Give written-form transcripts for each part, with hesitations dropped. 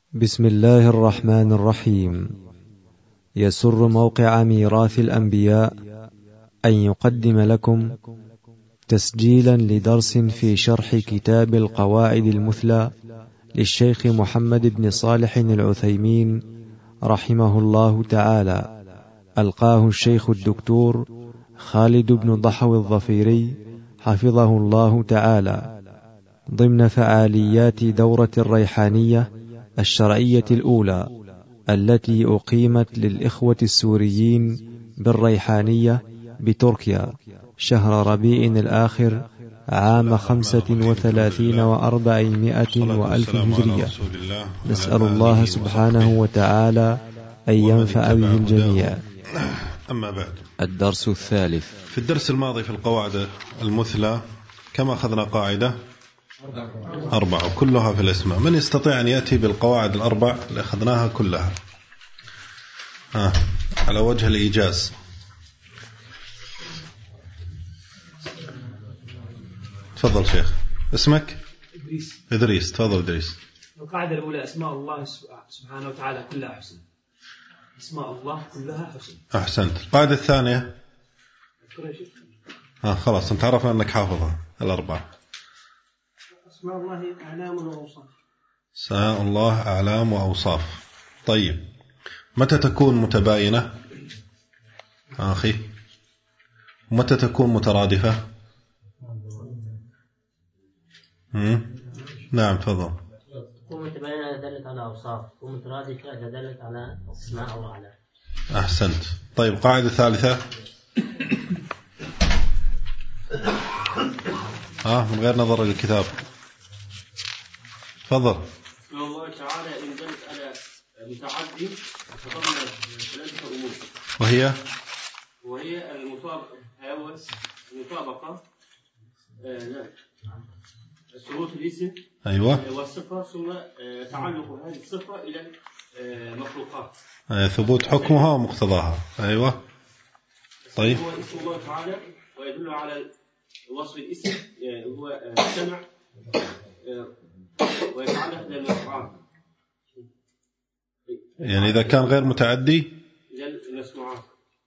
بسم الله الرحمن الرحيم. يسر موقع ميراث الأنبياء أن يقدم لكم تسجيلا لدرس في شرح كتاب القواعد المثلى للشيخ محمد بن صالح العثيمين رحمه الله تعالى، ألقاه الشيخ الدكتور خالد بن ضحو الظفيري حفظه الله تعالى ضمن فعاليات دورة الريحانية الشرعية الأولى التي أقيمت للإخوة السوريين بالريحانية بتركيا شهر ربيع الآخر عام 35 و400 وألف هجرية. نسأل الله سبحانه وتعالى أن ينفع به الجميع. أما بعد، الدرس الثالث. في الدرس الماضي في القواعد المثلى كما أخذنا قاعدة 4 كلها في الأسماء. من يستطيع أن يأتي بالقواعد الأربع اللي أخذناها كلها على وجه الإيجاز؟ تفضل شيخ. اسمك؟ إدريس. تفضل إدريس. القاعدة الأولى: أسماء الله سبحانه وتعالى كلها حسن. أسماء الله كلها حسن. أحسنت. القاعدة الثانية؟ خلاص انت عرفنا أنك حافظها الأربعة. أسماء الله أعلام وأوصاف. أسماء الله أعلام وأوصاف. طيب، متى تكون متباينة أخي؟ متى تكون مترادفة؟ نعم تفضل. تكون متباينة إذا دلت على أوصاف، تكون مترادفة إذا دلت على أسماء أو أعلام. أحسنت. طيب، قاعدة الثالثة من غير نظر للكتاب. تفضل. أسماء الله تعالى إن دلت على متعدي تضمن ثلاثة أمور، وهي المطابقة ثبوت الاسم والصفة، ثم تعلق هذه الصفة إلى مخلوقات، ثبوت حكمها ومقتضاها. أيوة. طيب، هو اسم الله تعالى ويدل على وصف الاسم هو سمع ويتعلق بالمسموعات، يعني إذا كان غير متعدي المسموعات.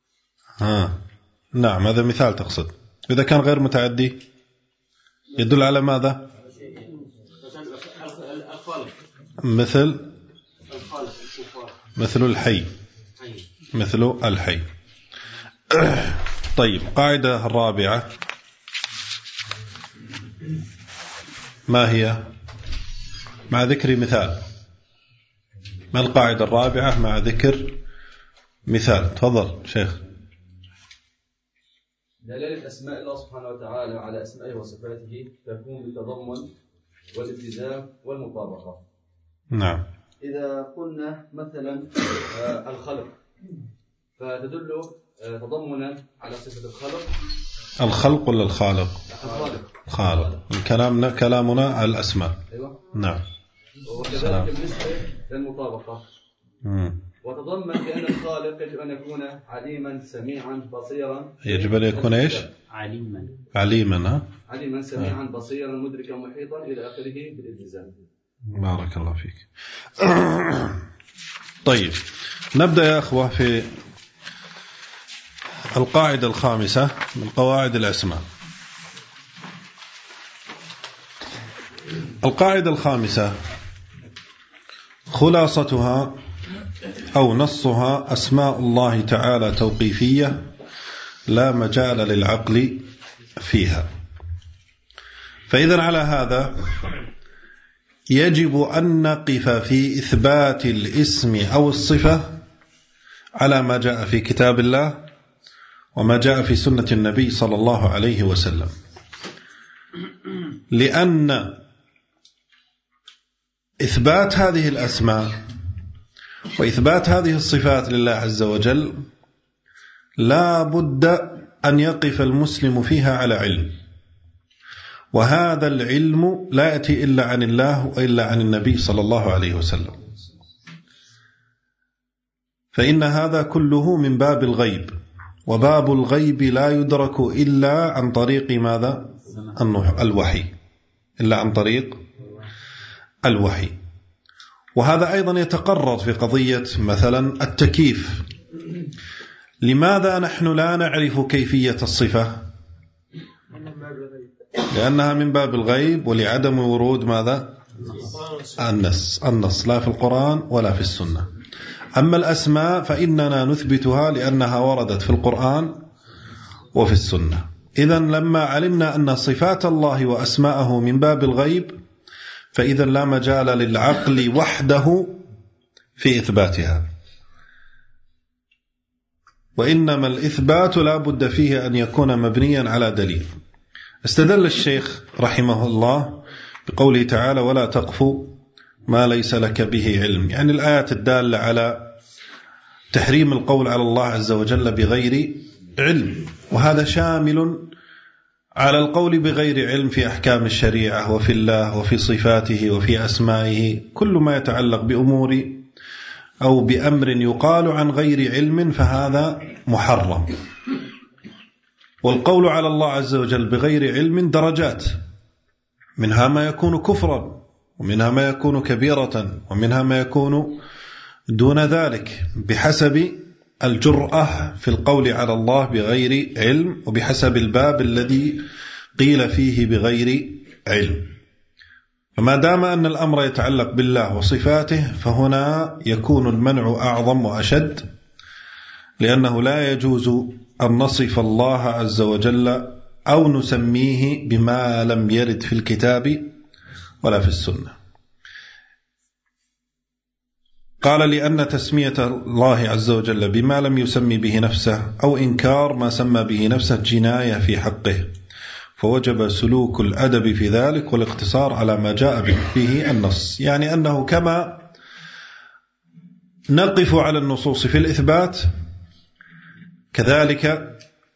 نعم، هذا مثال تقصد. إذا كان غير متعدي يدل على ماذا؟ مثل الحي. مثل الحي. طيب، قاعدة الرابعة ما هي؟ مع ذكر مثال. ما القاعدة الرابعة مع ذكر مثال؟ تفضل شيخ. دلالة أسماء الله سبحانه وتعالى على أسمائه وصفاته تكون بالتضمن والالتزام والمطابقة. نعم. إذا قلنا مثلا الخلق فتدل تضمنا على صفة الخلق ولا الخالق؟ الخالق. كلامنا على الأسماء. أيوة. نعم. وكذلك بالنسبة للمطابقة وتضمن بأن الخالق يجب أن يكون عليما سميعا بصيرا. يجب أن يكون إيش؟ عليما سميعا بصيرا مدركا محيطا إلى آخره بالالتزام. بارك الله فيك. طيب، نبدأ يا أخوة في القاعدة الخامسة من قواعد الأسماء. القاعدة الخامسة خلاصتها أو نصها: أسماء الله تعالى توقيفية لا مجال للعقل فيها. فإذا على هذا يجب أن نقف في إثبات الاسم أو الصفة على ما جاء في كتاب الله وما جاء في سنة النبي صلى الله عليه وسلم، لأن إثبات هذه الأسماء وإثبات هذه الصفات لله عز وجل لا بد أن يقف المسلم فيها على علم، وهذا العلم لا يأتي إلا عن الله وإلا عن النبي صلى الله عليه وسلم، فإن هذا كله من باب الغيب، وباب الغيب لا يدرك إلا عن طريق ماذا؟ الوحي. إلا عن طريق الوحي. وهذا أيضا يتقرر في قضية مثلا التكييف. لماذا نحن لا نعرف كيفية الصفة؟ لأنها من باب الغيب ولعدم ورود ماذا؟ النص لا في القرآن ولا في السنة. أما الأسماء فإننا نثبتها لأنها وردت في القرآن وفي السنة. إذن لما علمنا أن صفات الله وأسماءه من باب الغيب فإذا لا مجال للعقل وحده في إثباتها، وإنما الإثبات لا بد فيه أن يكون مبنيا على دليل. استدل الشيخ رحمه الله بقوله تعالى ولا تقف ما ليس لك به علم، يعني الآيات الدالة على تحريم القول على الله عز وجل بغير علم، وهذا شامل على القول بغير علم في أحكام الشريعة وفي الله وفي صفاته وفي أسمائه. كل ما يتعلق بأمور أو بأمر يقال عن غير علم فهذا محرم. والقول على الله عز وجل بغير علم درجات، منها ما يكون كفرا ومنها ما يكون كبيرة ومنها ما يكون دون ذلك بحسب الجرأة في القول على الله بغير علم وبحسب الباب الذي قيل فيه بغير علم. فما دام أن الأمر يتعلق بالله وصفاته فهنا يكون المنع أعظم وأشد، لأنه لا يجوز أن نصف الله عز وجل أو نسميه بما لم يرد في الكتاب ولا في السنة. قال لأن تسمية الله عز وجل بما لم يسمي به نفسه أو إنكار ما سمى به نفسه جناية في حقه، فوجب سلوك الأدب في ذلك والاقتصار على ما جاء به النص. يعني أنه كما نقف على النصوص في الإثبات كذلك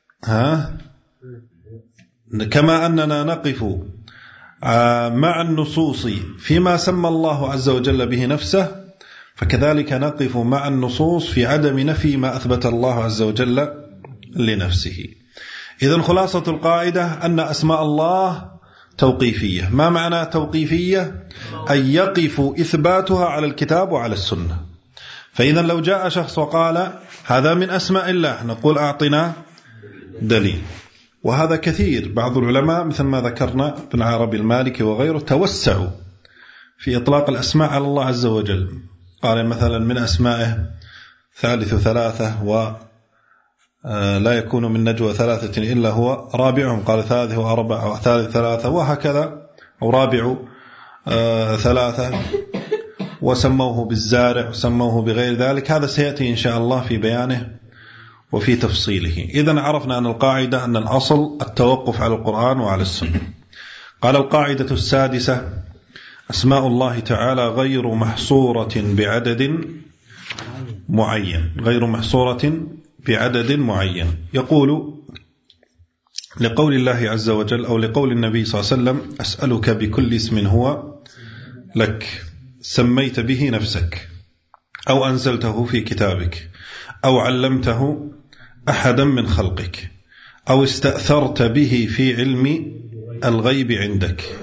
كما أننا نقف مع النصوص فيما سمى الله عز وجل به نفسه فكذلك نقف مع النصوص في عدم نفي ما أثبت الله عز وجل لنفسه. إذن خلاصة القاعدة أن أسماء الله توقيفية. ما معنى توقيفية؟ أن يقف إثباتها على الكتاب وعلى السنة. فإذا لو جاء شخص وقال هذا من أسماء الله نقول أعطنا دليل. وهذا كثير، بعض العلماء مثل ما ذكرنا ابن عربي المالكي وغيره توسعوا في إطلاق الأسماء على الله عز وجل. قال مثلا من أسمائه ثالث ثلاثة ولا يكون من نجوى ثلاثة إلا هو رابعهم، قال ثالث وأربعة وثالث ثلاثة وهكذا، أو رابع ثلاثة، وسموه بالزارع وسموه بغير ذلك. هذا سيأتي إن شاء الله في بيانه وفي تفصيله. إذن عرفنا أن القاعدة أن الأصل التوقف على القرآن وعلى السنة. قال القاعدة السادسة أسماء الله تعالى غير محصورة بعدد معين، غير محصورة بعدد معين. يقول لقول الله عز وجل أو لقول النبي صلى الله عليه وسلم أسألك بكل اسم هو لك سميت به نفسك أو أنزلته في كتابك أو علمته أحدا من خلقك أو استأثرت به في علم الغيب عندك.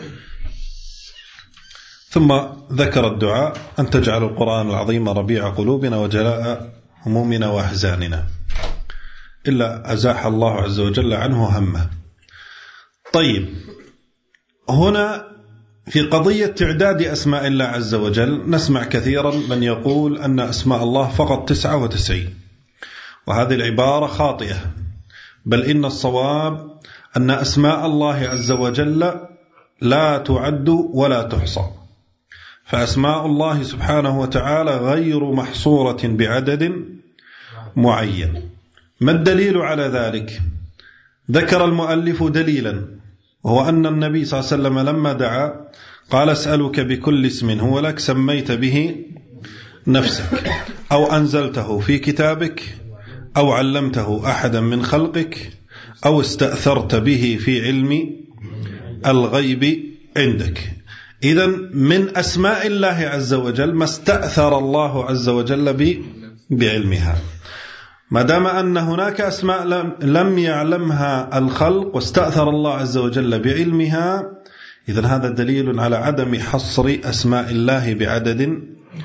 ثم ذكر الدعاء أن تجعل القرآن العظيم ربيع قلوبنا وجلاء همومنا وأحزاننا، إلا أزاح الله عز وجل عنه همه. طيب، هنا في قضية تعداد أسماء الله عز وجل نسمع كثيرا من يقول أن أسماء الله فقط 99، وهذه العبارة خاطئة، بل إن الصواب أن أسماء الله عز وجل لا تعد ولا تحصى. فأسماء الله سبحانه وتعالى غير محصورة بعدد معين. ما الدليل على ذلك؟ ذكر المؤلف دليلا، وهو أن النبي صلى الله عليه وسلم لما دعا قال أسألك بكل اسم هو لك سميت به نفسك أو أنزلته في كتابك أو علمته أحدا من خلقك أو استأثرت به في علم الغيب عندك. إذن من أسماء الله عز وجل ما استأثر الله عز وجل بعلمها. ما دام أن هناك أسماء لم يعلمها الخلق واستأثر الله عز وجل بعلمها، إذن هذا دليل على عدم حصر أسماء الله بعدد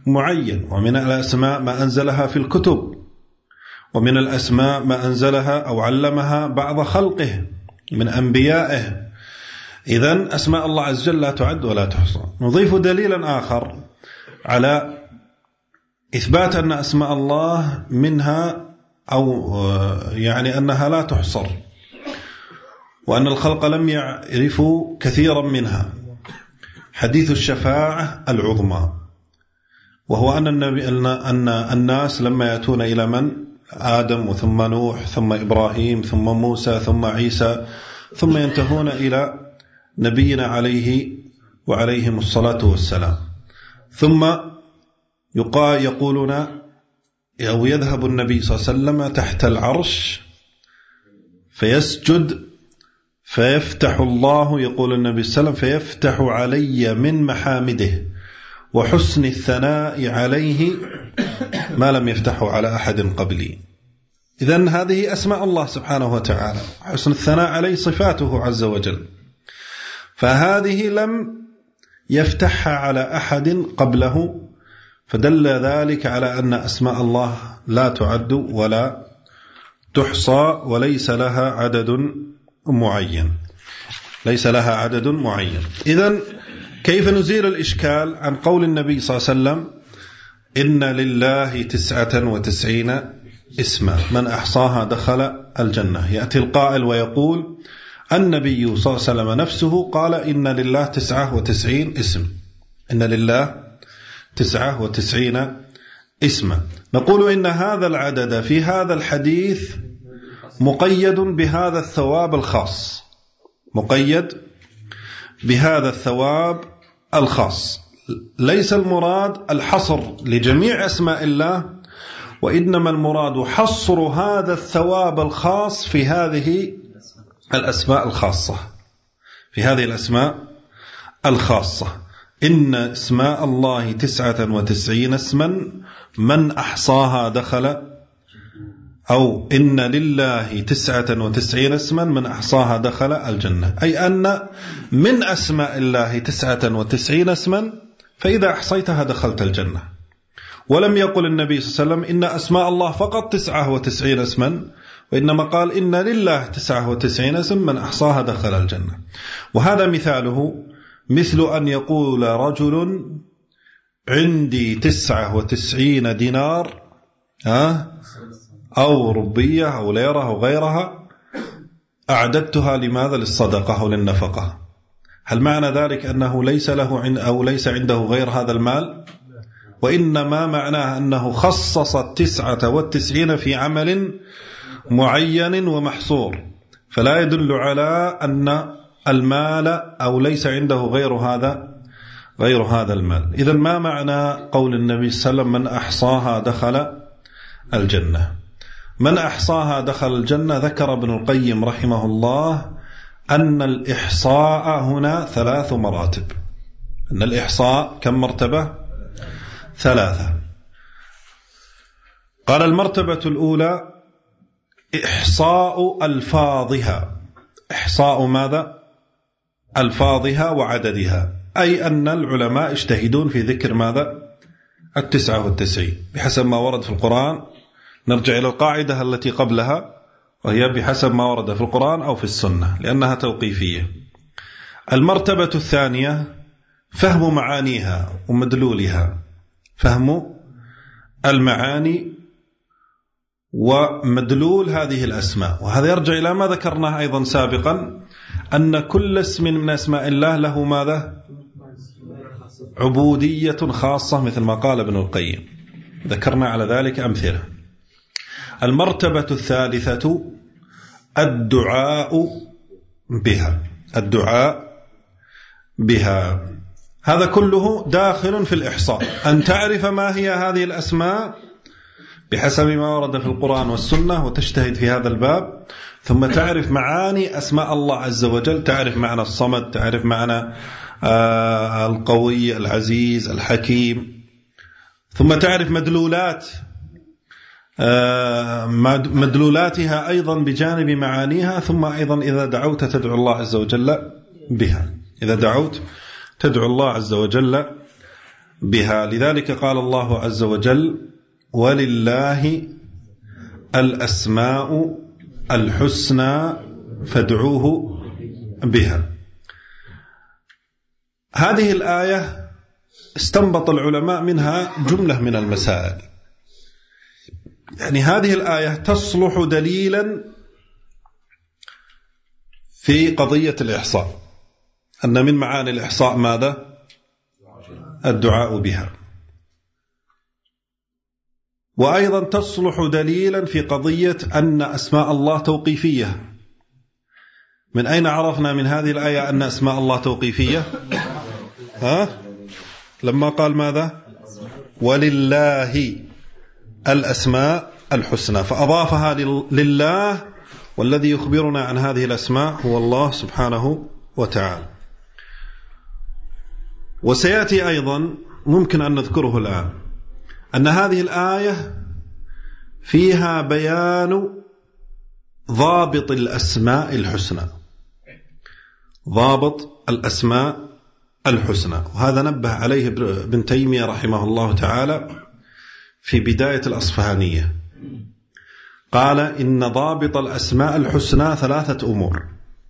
معين، ومن الأسماء ما أنزلها في الكتب، ومن الأسماء ما أنزلها أو علمها بعض خلقه من أنبيائه. إذن أسماء الله عز وجل لا تعد ولا تحصى. نضيف دليلا آخر على إثبات أن أسماء الله منها أو يعني أنها لا تحصر، وأن الخلق لم يعرفوا كثيرا منها، حديث الشفاعة العظمى، وهو أن الناس لما يأتون إلى من؟ آدم ثم نوح ثم إبراهيم ثم موسى ثم عيسى، ثم ينتهون إلى نبينا عليه وعليهم الصلاة والسلام، ثم يقولون أو يذهب النبي صلى الله عليه وسلم تحت العرش فيسجد فيفتح الله، يقول النبي صلى الله عليه وسلم، فيفتح علي من محامده وحسن الثناء عليه ما لم يفتحه على أحد قبلي. إذن هذه أسماء الله سبحانه وتعالى، حسن الثناء عليه صفاته عز وجل، فهذه لم يفتحها على أحد قبله، فدل ذلك على أن أسماء الله لا تعد ولا تحصى وليس لها عدد معين، ليس لها عدد معين. إذن كيف نزيل الإشكال عن قول النبي صلى الله عليه وسلم إن لله 99 اسما من أحصاها دخل الجنة؟ يأتي القائل ويقول النبي صلى الله عليه وسلم نفسه قال إن لله 99 اسم، إن لله 99 اسما. نقول إن هذا العدد في هذا الحديث مقيد بهذا الثواب الخاص، مقيد بهذا الثواب الخاص، ليس المراد الحصر لجميع أسماء الله، وإنما المراد حصر هذا الثواب الخاص في هذه الأسماء الخاصة، في هذه الأسماء الخاصة. إن اسماء الله 99 اسما من أحصاها دخل، أو إن لله 99 اسما من أحصاها دخل الجنة، أي أن من أسماء الله 99 اسما فإذا أحصيتها دخلت الجنة. ولم يقل النبي صلى الله عليه وسلم إن أسماء الله فقط 99 اسما، وإنما قال إن لله 99 اسم من أحصاها دخل الجنة. وهذا مثاله مثل أن يقول رجل عندي 99 دينار أو ربية أو ليرة أو غيرها أعددتها لماذا؟ للصدقة أو للنفقة. هل معنى ذلك أنه ليس له أو ليس عنده غير هذا المال؟ وإنما معناه أنه خصص 99 في عمل معين ومحصور، فلا يدل على أن المال أو ليس عنده غير هذا المال. إذن ما معنى قول النبي صلى الله عليه وسلم من أحصاها دخل الجنة؟ من أحصاها دخل الجنة. ذكر ابن القيم رحمه الله أن الإحصاء هنا 3 مراتب. أن الإحصاء كم مرتبة؟ 3. قال المرتبة الأولى إحصاء ألفاظها. إحصاء ماذا؟ ألفاظها وعددها، أي أن العلماء اجتهدون في ذكر ماذا؟ 99 بحسب ما ورد في القرآن. نرجع إلى القاعدة التي قبلها، وهي بحسب ما ورد في القرآن أو في السنة، لأنها توقيفية. المرتبة الثانية فهم معانيها ومدلولها، فهم المعاني ومدلول هذه الأسماء. وهذا يرجع إلى ما ذكرناه أيضا سابقا، أن كل اسم من أسماء الله له ماذا؟ عبودية خاصة، مثل ما قال ابن القيم، ذكرنا على ذلك أمثلة. المرتبة الثالثة الدعاء بها، الدعاء بها. هذا كله داخل في الإحصاء، أن تعرف ما هي هذه الأسماء بحسب ما ورد في القرآن والسنة وتجتهد في هذا الباب، ثم تعرف معاني أسماء الله عز وجل، تعرف معنى الصمد، تعرف معنى القوي العزيز الحكيم، ثم تعرف مدلولاتها أيضا بجانب معانيها، ثم أيضا إذا دعوت تدعو الله عز وجل بها، إذا دعوت تدعو الله عز وجل بها. لذلك قال الله عز وجل: ولله الأسماء الحسنى فادعوه بها. هذه الآية استنبط العلماء منها جملة من المسائل. يعني هذه الآية تصلح دليلا في قضية الإحصاء، أن من معاني الإحصاء ماذا؟ الدعاء بها. وأيضا تصلح دليلا في قضية أن أسماء الله توقيفية. من أين عرفنا من هذه الآية أن أسماء الله توقيفية؟ لما قال ماذا؟ ولله الأسماء الحسنى، فأضافها لله، والذي يخبرنا عن هذه الأسماء هو الله سبحانه وتعالى. وسيأتي أيضا ممكن أن نذكره الآن أن هذه الآية فيها بيان ضابط الأسماء الحسنى، ضابط الأسماء الحسنى. وهذا نبه عليه ابن تيمية رحمه الله تعالى في بداية الأصفهانية، قال: إن ضابط الأسماء الحسنى 3 أمور.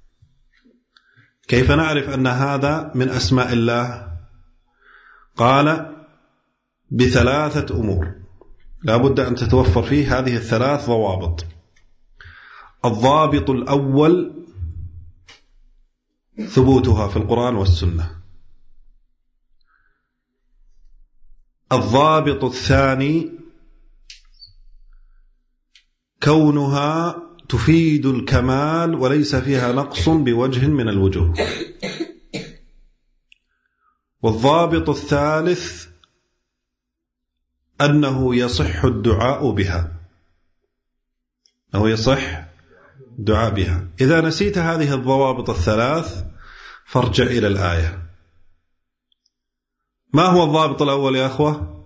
كيف نعرف أن هذا من أسماء الله؟ قال: ب3 أمور لا بد أن تتوفر فيه هذه ال3 ضوابط. الضابط الأول ثبوتها في القرآن والسنة. الضابط الثاني كونها تفيد الكمال وليس فيها نقص بوجه من الوجوه. والضابط الثالث أنه يصح الدعاء بها، أنه يصح الدعاء بها. إذا نسيت هذه الضوابط ال3 فارجع إلى الآية. ما هو الضابط الأول يا أخوة؟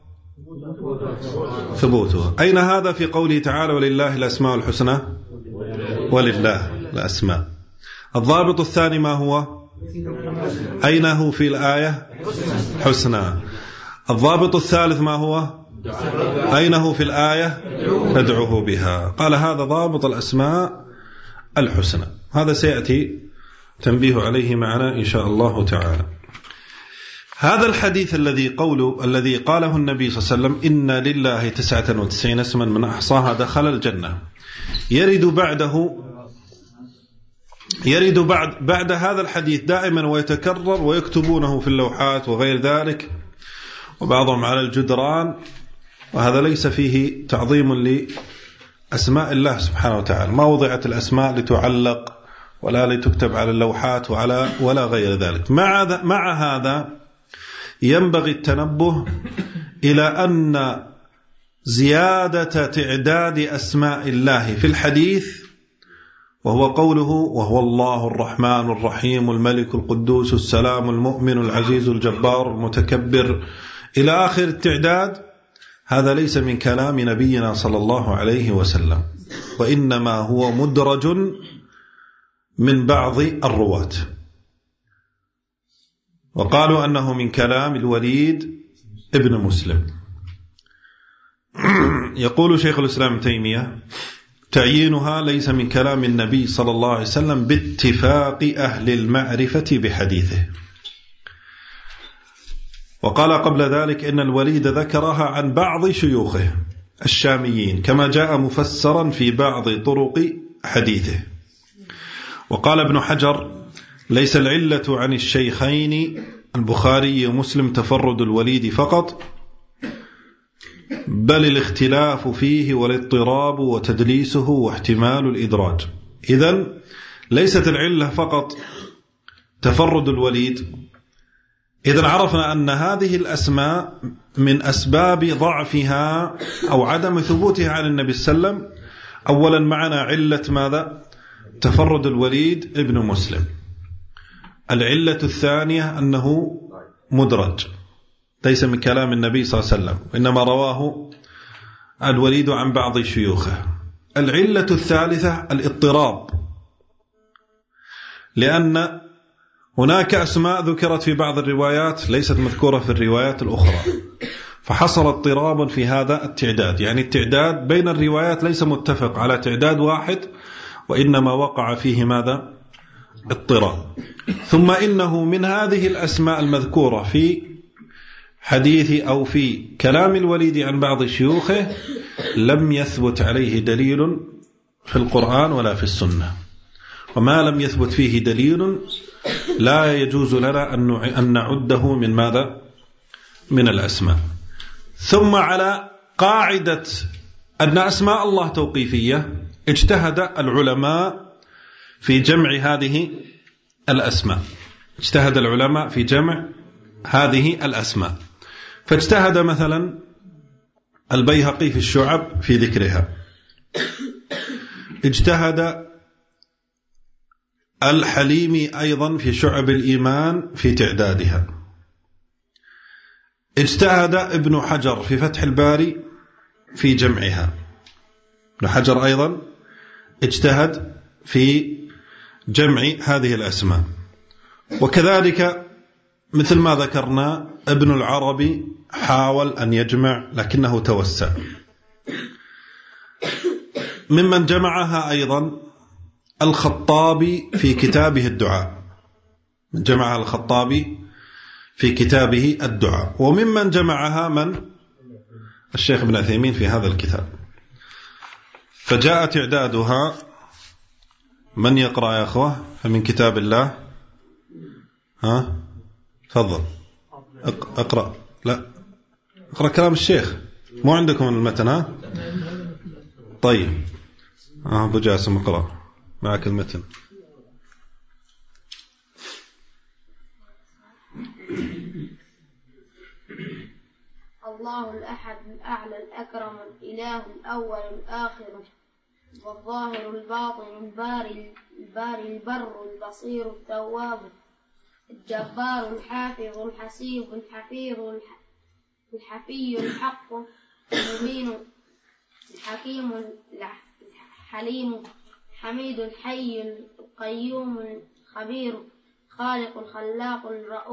ثبوتها. أين هذا في قوله تعالى: ولله الأسماء الحسنى؟ ولله الأسماء. الضابط الثاني ما هو؟ أين هو في الآية؟ حسنى. الضابط الثالث ما هو؟ أين هو في الآية؟ ادعوه بها. قال: هذا ضابط الأسماء الحسنى. هذا سيأتي تنبيه عليه معنا إن شاء الله تعالى. هذا الحديث الذي قاله النبي صلى الله عليه وسلم: إن لله 99 اسما من أحصاها دخل الجنة، يرد بعد هذا الحديث دائما ويتكرر، ويكتبونه في اللوحات وغير ذلك، وبعضهم على الجدران. وهذا ليس فيه تعظيم لأسماء الله سبحانه وتعالى. ما وضعت الأسماء لتعلق ولا لتكتب على اللوحات ولا غير ذلك. مع هذا ينبغي التنبه إلى أن زيادة تعداد أسماء الله في الحديث، وهو قوله: وهو الله الرحمن الرحيم الملك القدوس السلام المؤمن العزيز الجبار المتكبر إلى آخر التعداد، هذا ليس من كلام نبينا صلى الله عليه وسلم، وإنما هو مدرج من بعض الرواة، وقالوا أنه من كلام الوليد ابن مسلم. يقول شيخ الإسلام ابن تيمية: تعيينها ليس من كلام النبي صلى الله عليه وسلم باتفاق أهل المعرفة بحديثه. وقال قبل ذلك إن الوليد ذكرها عن بعض شيوخه الشاميين كما جاء مفسرا في بعض طرق حديثه. وقال ابن حجر: ليس العلة عن الشيخين البخاري ومسلم تفرد الوليد فقط، بل الاختلاف فيه والاضطراب وتدليسه واحتمال الإدراج. إذن ليست العلة فقط تفرد الوليد. إذن عرفنا أن هذه الأسماء من أسباب ضعفها أو عدم ثبوتها عن النبي صلى الله عليه وسلم. أولا معنا علة ماذا؟ تفرد الوليد ابن مسلم. العلة الثانية أنه مدرج، ليس من كلام النبي صلى الله عليه وسلم، إنما رواه الوليد عن بعض شيوخه. العلة الثالثة الاضطراب، لأن هناك أسماء ذكرت في بعض الروايات ليست مذكورة في الروايات الأخرى، فحصل اضطراب في هذا التعداد. يعني التعداد بين الروايات ليس متفق على تعداد واحد، وإنما وقع فيه ماذا؟ اضطراب. ثم إنه من هذه الأسماء المذكورة في حديث أو في كلام الوليد عن بعض شيوخه لم يثبت عليه دليل في القرآن ولا في السنة، وما لم يثبت فيه دليل لا يجوز لنا أن نعده من ماذا؟ من الأسماء. ثم على قاعدة أن أسماء الله توقيفية اجتهد العلماء في جمع هذه الأسماء، اجتهد العلماء في جمع هذه الأسماء، فاجتهد مثلا البيهقي في الشعب في ذكرها، اجتهد الحليمي أيضا في شعب الإيمان في تعدادها، اجتهد ابن حجر في فتح الباري في جمعها، ابن حجر أيضا اجتهد في جمع هذه الأسماء. وكذلك مثل ما ذكرنا ابن العربي حاول أن يجمع لكنه توسع. ممن جمعها أيضا الخطابي في كتابه الدعاء، جمعها الخطابي في كتابه الدعاء. وممن جمعها من؟ الشيخ ابن عثيمين في هذا الكتاب. فجاء تعدادها، من يقرأ يا أخوة من كتاب الله؟ ها تفضل اقرأ. لا اقرأ كلام الشيخ، مو عندكم المتن؟ ها طيب أبو جاسم اقرأ معك المتن. الله الأحد الأعلى الأكرم الإله الأول الآخر والظاهر الباطن الباري البر البصير التواب الجبار الحافظ الحسيب الحفيظ الحفي الحق المبين الحكيم الحليم الحميد الحي القيوم الخبير خالق الخلاق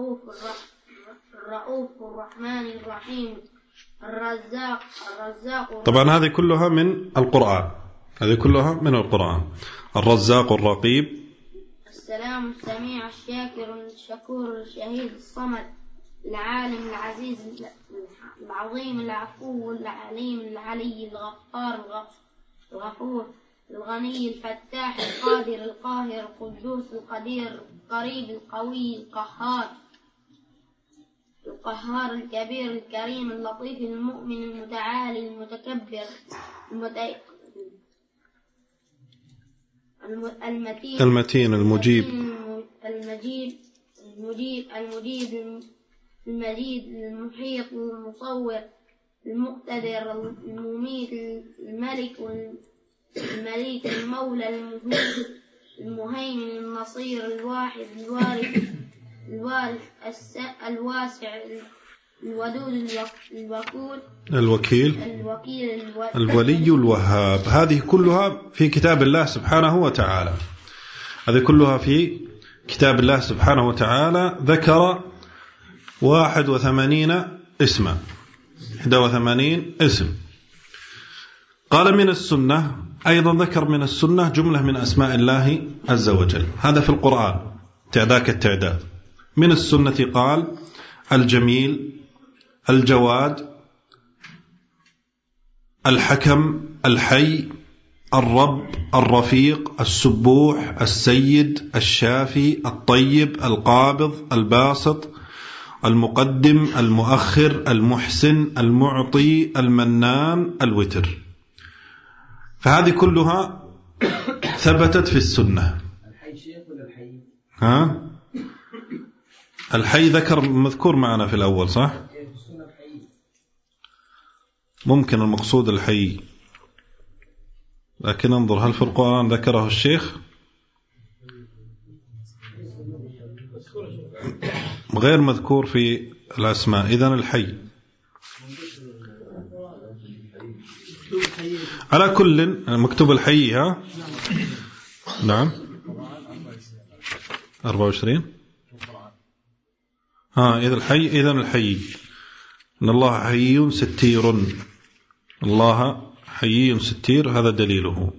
الرؤوف الرحمن الرحيم الرزاق. طبعا هذه كلها من القرآن، هذه كلها من القرآن. الرزاق الرقيب، السلام السميع الشاكر الشكور الشهيد الصمد العالم العزيز العظيم العفو العليم العلي الغفار الغفور الغني الفتاح القادر القاهر القدوس القدير القريب القوي القهار الكبير الكريم اللطيف المؤمن المتعالي المتكبر المتين المجيب المجيد المحيط المصور المقتدر المميت الملك المولى المهيمن النصير الواحد الوارث الواسع الودود الوكيل الولي الوهاب. هذه كلها في كتاب الله سبحانه وتعالى، هذه كلها في كتاب الله سبحانه وتعالى. ذكر 81 اسما، 81 اسم. قال من السنة أيضا، ذكر من السنة جملة من أسماء الله عز وجل، هذا في القرآن تعداك التعداد. من السنة قال الجميل الجواد الحكم الحي الرب الرفيق السبوح السيد الشافي الطيب القابض الباسط المقدم المؤخر المحسن المعطي المنان الوتر. فهذه كلها ثبتت في السنة. الحي شيخ ولا الحي؟ ها الحي ذكر مذكور معنا في الأول صح؟ ممكن المقصود الحي، لكن انظر هل في القرآن ذكره الشيخ؟ غير مذكور في الأسماء. إذن الحي على كل مكتوب الحي. ها نعم 24 إذن الحي إن الله حيي ستير، الله حيي ستير، هذا دليله.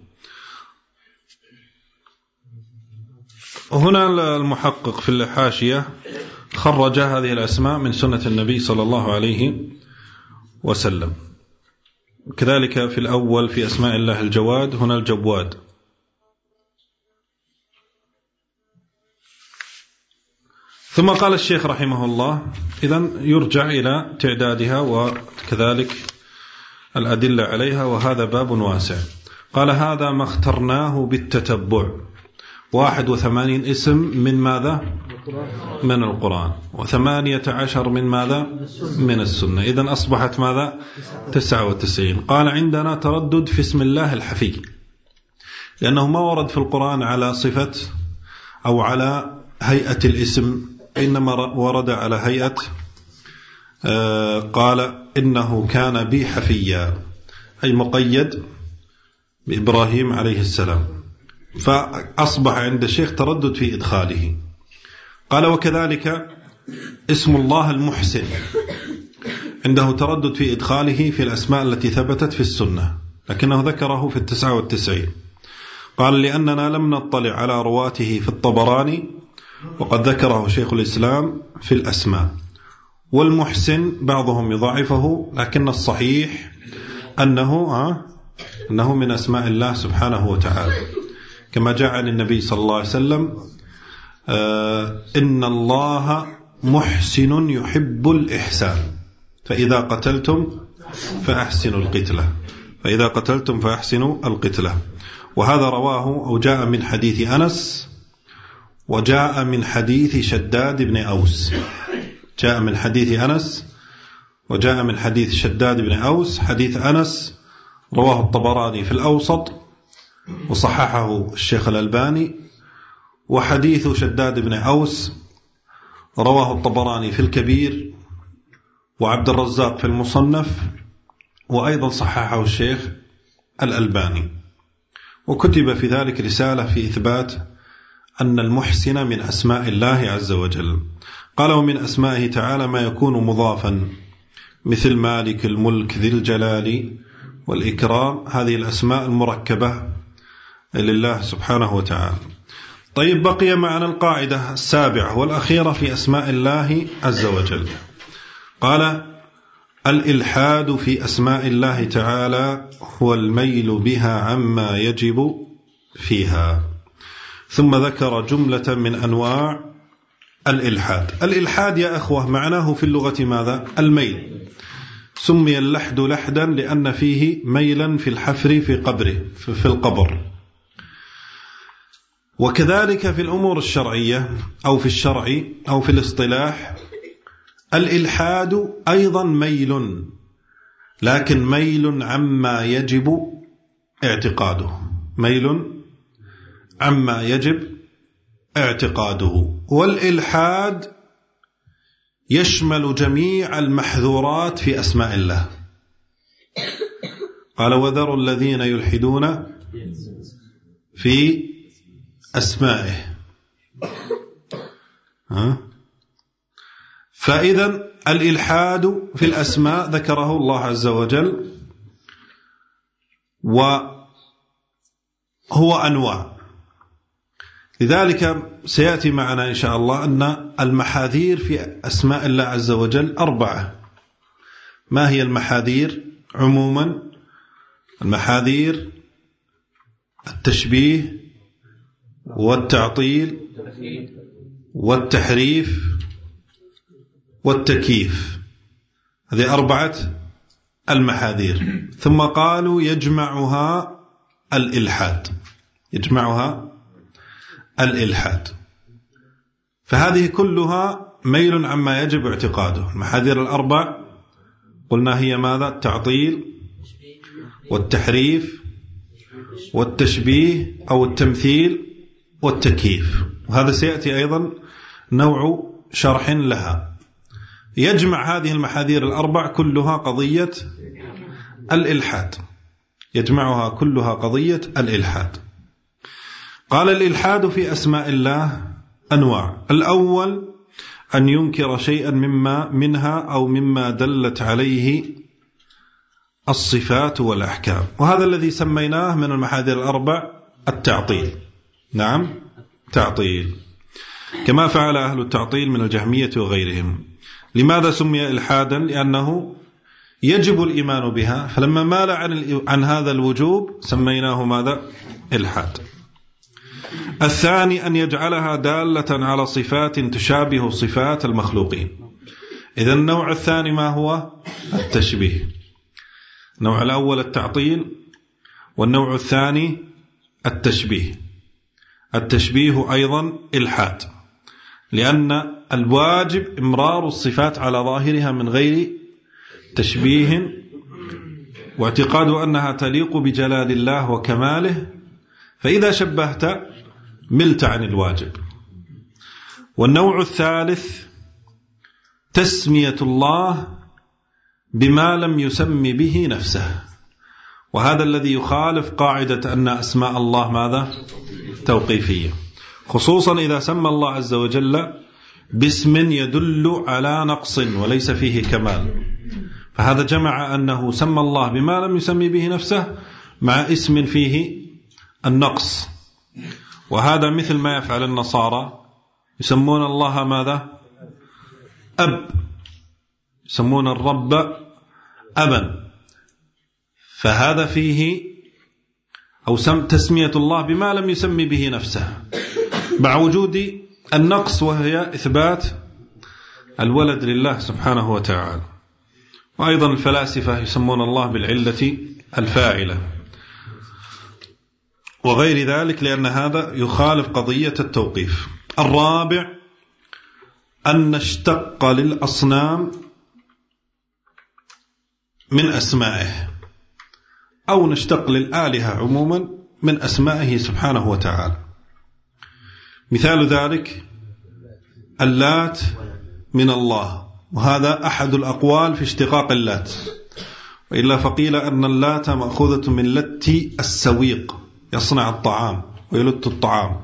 هنا المحقق في الحاشية خرج هذه الأسماء من سنة النبي صلى الله عليه وسلم. كذلك في الأول في أسماء الله الجواد، هنا الجواد. ثم قال الشيخ رحمه الله إذن يرجع إلى تعدادها وكذلك الأدلة عليها، وهذا باب واسع. قال هذا ما اخترناه بالتتبع، 81 اسم من ماذا؟ من القرآن، و18 من ماذا؟ من السنة. إذن أصبحت ماذا؟ 99. قال عندنا تردد في اسم الله الحفي، لأنه ما ورد في القرآن على صفة أو على هيئة الاسم، إنما ورد على هيئة قال إنه كان بي حفيا، أي مقيد بإبراهيم عليه السلام، فأصبح عند الشيخ تردد في إدخاله. قال وكذلك اسم الله المحسن عنده تردد في إدخاله في الأسماء التي ثبتت في السنة، لكنه ذكره في 99. قال لأننا لم نطلع على رواته في الطبراني، وقد ذكره شيخ الإسلام في الأسماء. والمحسن بعضهم يضاعفه، لكن الصحيح أنه من أسماء الله سبحانه وتعالى، كما جاء عن النبي صلى الله عليه وسلم إن الله محسن يحب الإحسان فإذا قتلتم فأحسنوا القتلة. وهذا رواه أو جاء من حديث أنس، وجاء من حديث شداد بن أوس. جاء من حديث أنس وجاء من حديث شداد بن أوس. حديث أنس رواه الطبراني في الأوسط وصححه الشيخ الألباني، وحديث شداد بن أوس رواه الطبراني في الكبير وعبد الرزاق في المصنف، وأيضا صححه الشيخ الألباني. وكتب في ذلك رسالة في إثبات أن المحسن من أسماء الله عز وجل. قال ومن أسمائه تعالى ما يكون مضافا مثل مالك الملك ذي الجلال والإكرام، هذه الأسماء المركبة لله سبحانه وتعالى. طيب، بقي معنا القاعدة السابعة والأخيرة في أسماء الله عز وجل. قال الإلحاد في أسماء الله تعالى هو الميل بها عما يجب فيها. ثم ذكر جملة من أنواع الإلحاد. الإلحاد يا أخوة معناه في اللغة ماذا؟ الميل. سمي اللحد لحدا لأن فيه ميلا في الحفر في قبره في القبر. وكذلك في الأمور الشرعية أو في الشرع أو في الاصطلاح الإلحاد أيضا ميل، لكن ميل عما يجب اعتقاده، ميل عما يجب اعتقاده. والإلحاد يشمل جميع المحذورات في أسماء الله. قال وذروا الذين يلحدون في أسمائه. فإذا الإلحاد في الأسماء ذكره الله عز وجل، وهو أنواع. لذلك سيأتي معنا إن شاء الله أن المحاذير في أسماء الله عز وجل 4. ما هي المحاذير عموما؟ المحاذير التشبيه والتعطيل والتحريف والتكييف، هذه 4 المحاذير. ثم قالوا يجمعها الإلحاد. فهذه كلها ميل عما يجب اعتقاده. المحاذير 4 قلنا هي ماذا؟ التعطيل والتحريف والتشبيه أو التمثيل والتكييف، وهذا سيأتي أيضا نوع شرح لها. يجمع هذه المحاذير 4 كلها قضية الإلحاد، يجمعها كلها قضية الإلحاد. قال الإلحاد في أسماء الله أنواع. الأول أن ينكر شيئا منها أو مما دلت عليه الصفات والأحكام. وهذا الذي سميناه من المحاذير الأربع التعطيل. نعم، تعطيل، كما فعل أهل التعطيل من الجهمية وغيرهم. لماذا سمي إلحادا؟ لأنه يجب الإيمان بها، فلما مال عن هذا الوجوب سميناه ماذا؟ إلحاد. الثاني أن يجعلها دالة على صفات تشابه صفات المخلوقين. إذا النوع الثاني ما هو؟ التشبيه. النوع الأول التعطيل، والنوع الثاني التشبيه. التشبيه أيضا إلحاد، لأن الواجب إمرار الصفات على ظاهرها من غير تشبيه، واعتقاد أنها تليق بجلال الله وكماله، فإذا شبهت ملت عن الواجب. والنوع الثالث تسمية الله بما لم يسم به نفسه، وهذا الذي يخالف قاعدة أن أسماء الله ماذا؟ توقيفية، خصوصا إذا سمى الله عز وجل باسم يدل على نقص وليس فيه كمال، فهذا جمع أنه سمى الله بما لم يسمي به نفسه مع اسم فيه النقص. وهذا مثل ما يفعل النصارى، يسمون الله ماذا؟ أب، يسمون الرب أبا، فهذا فيه أو تسمية الله بما لم يسمي به نفسه مع وجود النقص، وهي إثبات الولد لله سبحانه وتعالى. وأيضا الفلاسفة يسمون الله بالعلة الفاعلة وغير ذلك، لأن هذا يخالف قضية التوقيف. الرابع أن نشتق للأصنام من أسمائه، أو نشتق للآلهة عموما من أسمائه سبحانه وتعالى. مثال ذلك اللات من الله، وهذا أحد الأقوال في اشتقاق اللات، وإلا فقيل أن اللات مأخوذة من لت السويق، يصنع الطعام ويلت الطعام.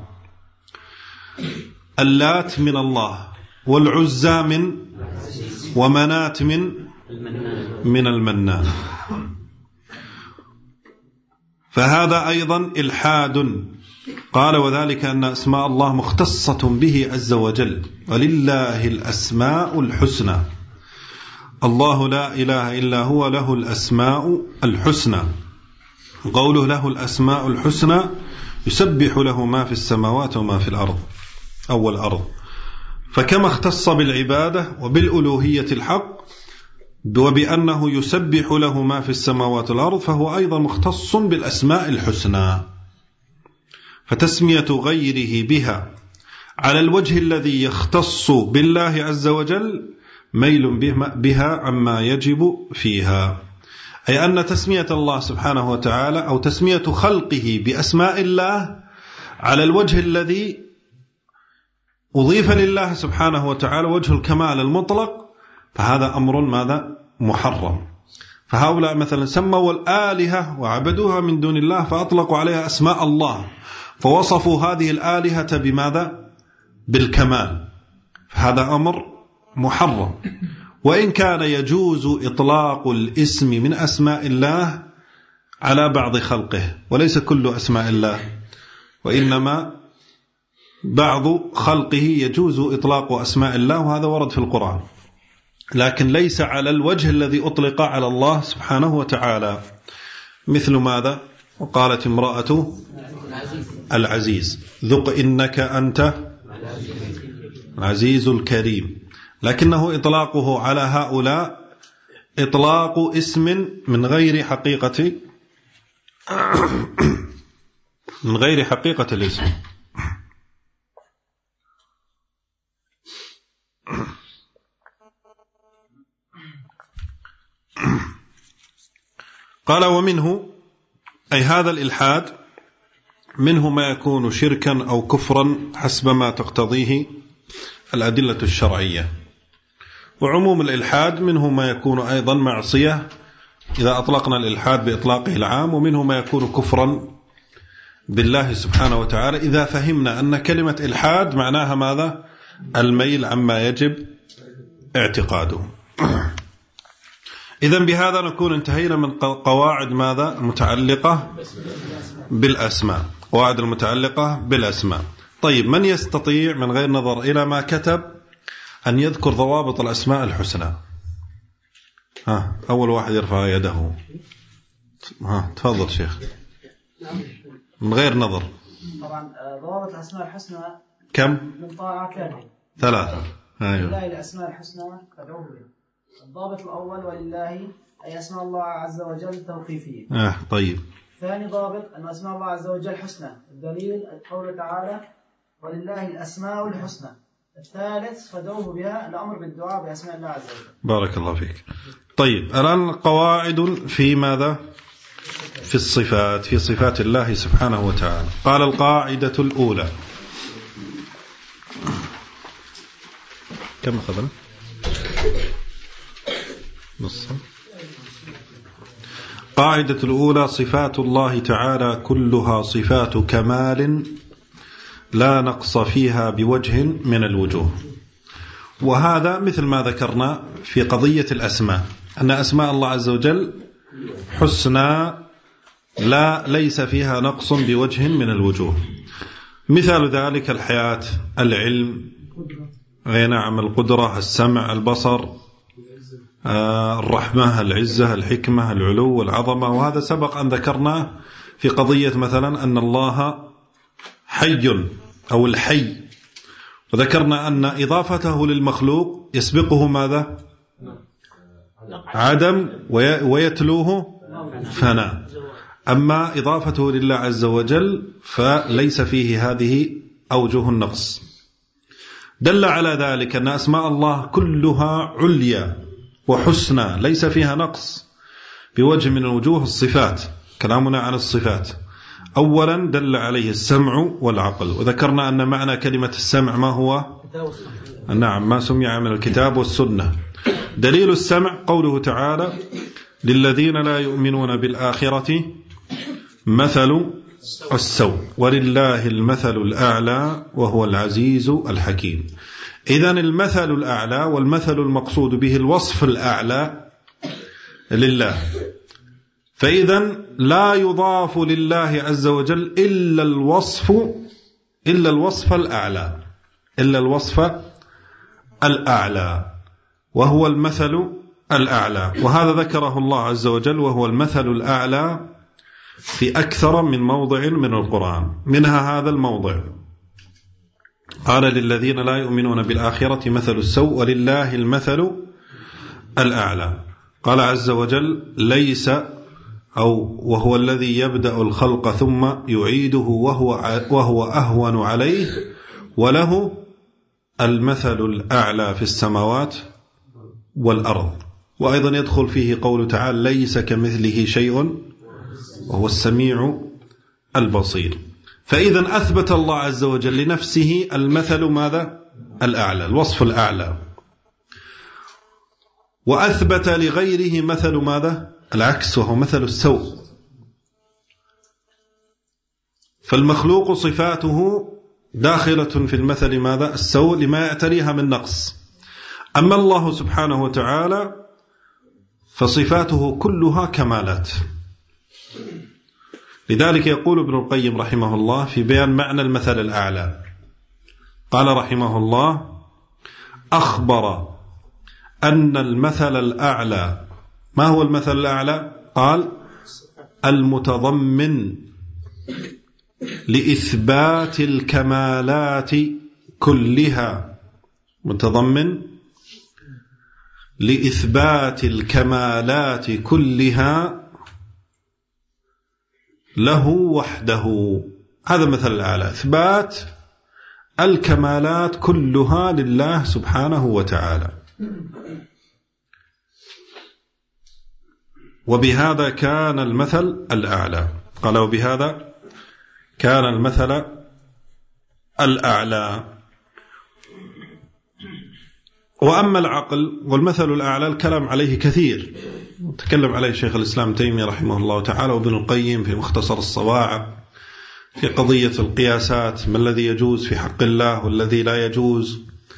اللات من الله، والعزى من، ومنات من المنان. فهذا أيضا إلحاد. قال وذلك أن أسماء الله مختصة به عز وجل، ولله الأسماء الحسنى. الله لا إله إلا هو له الأسماء الحسنى. قوله له الأسماء الحسنى يسبح له ما في السماوات وما في الأرض أو الأرض. فكما اختص بالعبادة وبالألوهية الحق وبأنه يسبح له ما في السماوات والأرض، فهو أيضا مختص بالأسماء الحسنى. فتسمية غيره بها على الوجه الذي يختص بالله عز وجل ميل بها عما يجب فيها، أي أن تسمية الله سبحانه وتعالى أو تسمية خلقه بأسماء الله على الوجه الذي أضيف لله سبحانه وتعالى وجه الكمال المطلق، فهذا أمر ماذا؟ محرم. فهؤلاء مثلا سموا الآلهة وعبدوها من دون الله فأطلقوا عليها أسماء الله، فوصفوا هذه الآلهة بماذا؟ بالكمال، فهذا أمر محرم. وإن كان يجوز إطلاق الاسم من أسماء الله على بعض خلقه، وليس كل أسماء الله، وإنما بعض خلقه يجوز إطلاق أسماء الله، وهذا ورد في القرآن، لكن ليس على الوجه الذي أطلق على الله سبحانه وتعالى. مثل ماذا؟ وقالت امرأة العزيز ذق إنك أنت العزيز الكريم، لكنه إطلاقه على هؤلاء إطلاق اسم من غير حقيقة الاسم. قال ومنه، أي هذا الإلحاد، منه ما يكون شركا أو كفرا حسب ما تقتضيه الأدلة الشرعية. وعموم الإلحاد منه ما يكون أيضا معصية إذا أطلقنا الإلحاد بإطلاقه العام، ومنه ما يكون كفرا بالله سبحانه وتعالى إذا فهمنا أن كلمة إلحاد معناها ماذا؟ الميل عما يجب اعتقاده. إذن بهذا نكون انتهينا من قواعد ماذا؟ متعلقة بالأسماء، قواعد المتعلقة بالأسماء. طيب، من يستطيع من غير نظر إلى ما كتب أن يذكر ضوابط الأسماء الحسنى؟ أول واحد يرفع يده. تفضل شيخ، من غير نظر. طبعا ضوابط الأسماء الحسنى كم؟ من طاعتان 3. أيوه. لله الأسماء الحسنى فادعوه بها. الضابط الأول ولله أي أسماء الله عز وجل توقيفية. طيب. ثاني ضابط أن أسماء الله عز وجل حسنى، الدليل قوله تعالى ولله الأسماء الحسنى. الثالث فادعوه بها، الأمر بالدعاء بأسماء الله عز وجل. بارك الله فيك. طيب، الآن قواعد في ماذا؟ في الصفات، في صفات الله سبحانه وتعالى. قال القاعدة الأولى، كم أخذنا؟ نص. قاعدة الأولى: صفات الله تعالى كلها صفات كمال لا نقص فيها بوجه من الوجوه. وهذا مثل ما ذكرنا في قضية الأسماء، أن أسماء الله عز وجل حسنى ليس فيها نقص بوجه من الوجوه. مثال ذلك الحياة، العلم، نعم، القدرة، السمع، البصر، الرحمة، العزة، الحكمة، العلو والعظمة. وهذا سبق أن ذكرنا في قضية مثلا أن الله حي أو الحي، وذكرنا أن إضافته للمخلوق يسبقه ماذا؟ عدم، ويتلوه فناء. أما إضافته لله عز وجل فليس فيه هذه أوجه النقص. دل على ذلك أن أسماء الله كلها عليا وحسنى ليس فيها نقص بوجه من الوجوه. الصفات، كلامنا عن الصفات. أولا دل عليه السمع والعقل، وذكرنا أن معنى كلمة السمع ما هو؟ نعم، ما سمع من الكتاب والسنة. دليل السمع قوله تعالى للذين لا يؤمنون بالآخرة مثل السوء ولله المثل الأعلى وهو العزيز الحكيم. إذن المثل الأعلى، والمثل المقصود به الوصف الأعلى لله. فإذن لا يضاف لله عز وجل إلا الوصف الأعلى، إلا الوصف الأعلى وهو المثل الأعلى. وهذا ذكره الله عز وجل وهو المثل الأعلى في أكثر من موضع من القرآن، منها هذا الموضع قال للذين لا يؤمنون بالآخرة مثل السوء ولله المثل الأعلى. قال عز وجل ليس وهو الذي يبدأ الخلق ثم يعيده وهو أهون عليه وله المثل الأعلى في السماوات والأرض. وأيضا يدخل فيه قول تعالى ليس كمثله شيء وهو السميع البصير. فإذا أثبت الله عز وجل لنفسه المثل ماذا؟ الأعلى، الوصف الأعلى. وأثبت لغيره مثل ماذا؟ العكس، وهو مثل السوء. فالمخلوق صفاته داخلة في المثل ماذا؟ السوء، لما يعتريها من نقص. أما الله سبحانه وتعالى فصفاته كلها كمالات. لذلك يقول ابن القيم رحمه الله في بيان معنى المثل الأعلى، قال رحمه الله أخبر أن المثل الأعلى، ما هو المثل الأعلى؟ قال المتضمن لإثبات الكمالات كلها، متضمن لإثبات الكمالات كلها له وحده. هذا مثل الأعلى، إثبات الكمالات كلها لله سبحانه وتعالى. وبهذا كان المثل الأعلى، قال وبهذا كان المثل الأعلى. وأما العقل والمثل الأعلى الكلام عليه كثير، تكلم عليه شيخ الإسلام تيمية رحمه الله تعالى وابن القيم في مختصر الصواعق في قضية القياسات، ما الذي يجوز في حق الله والذي لا يجوز،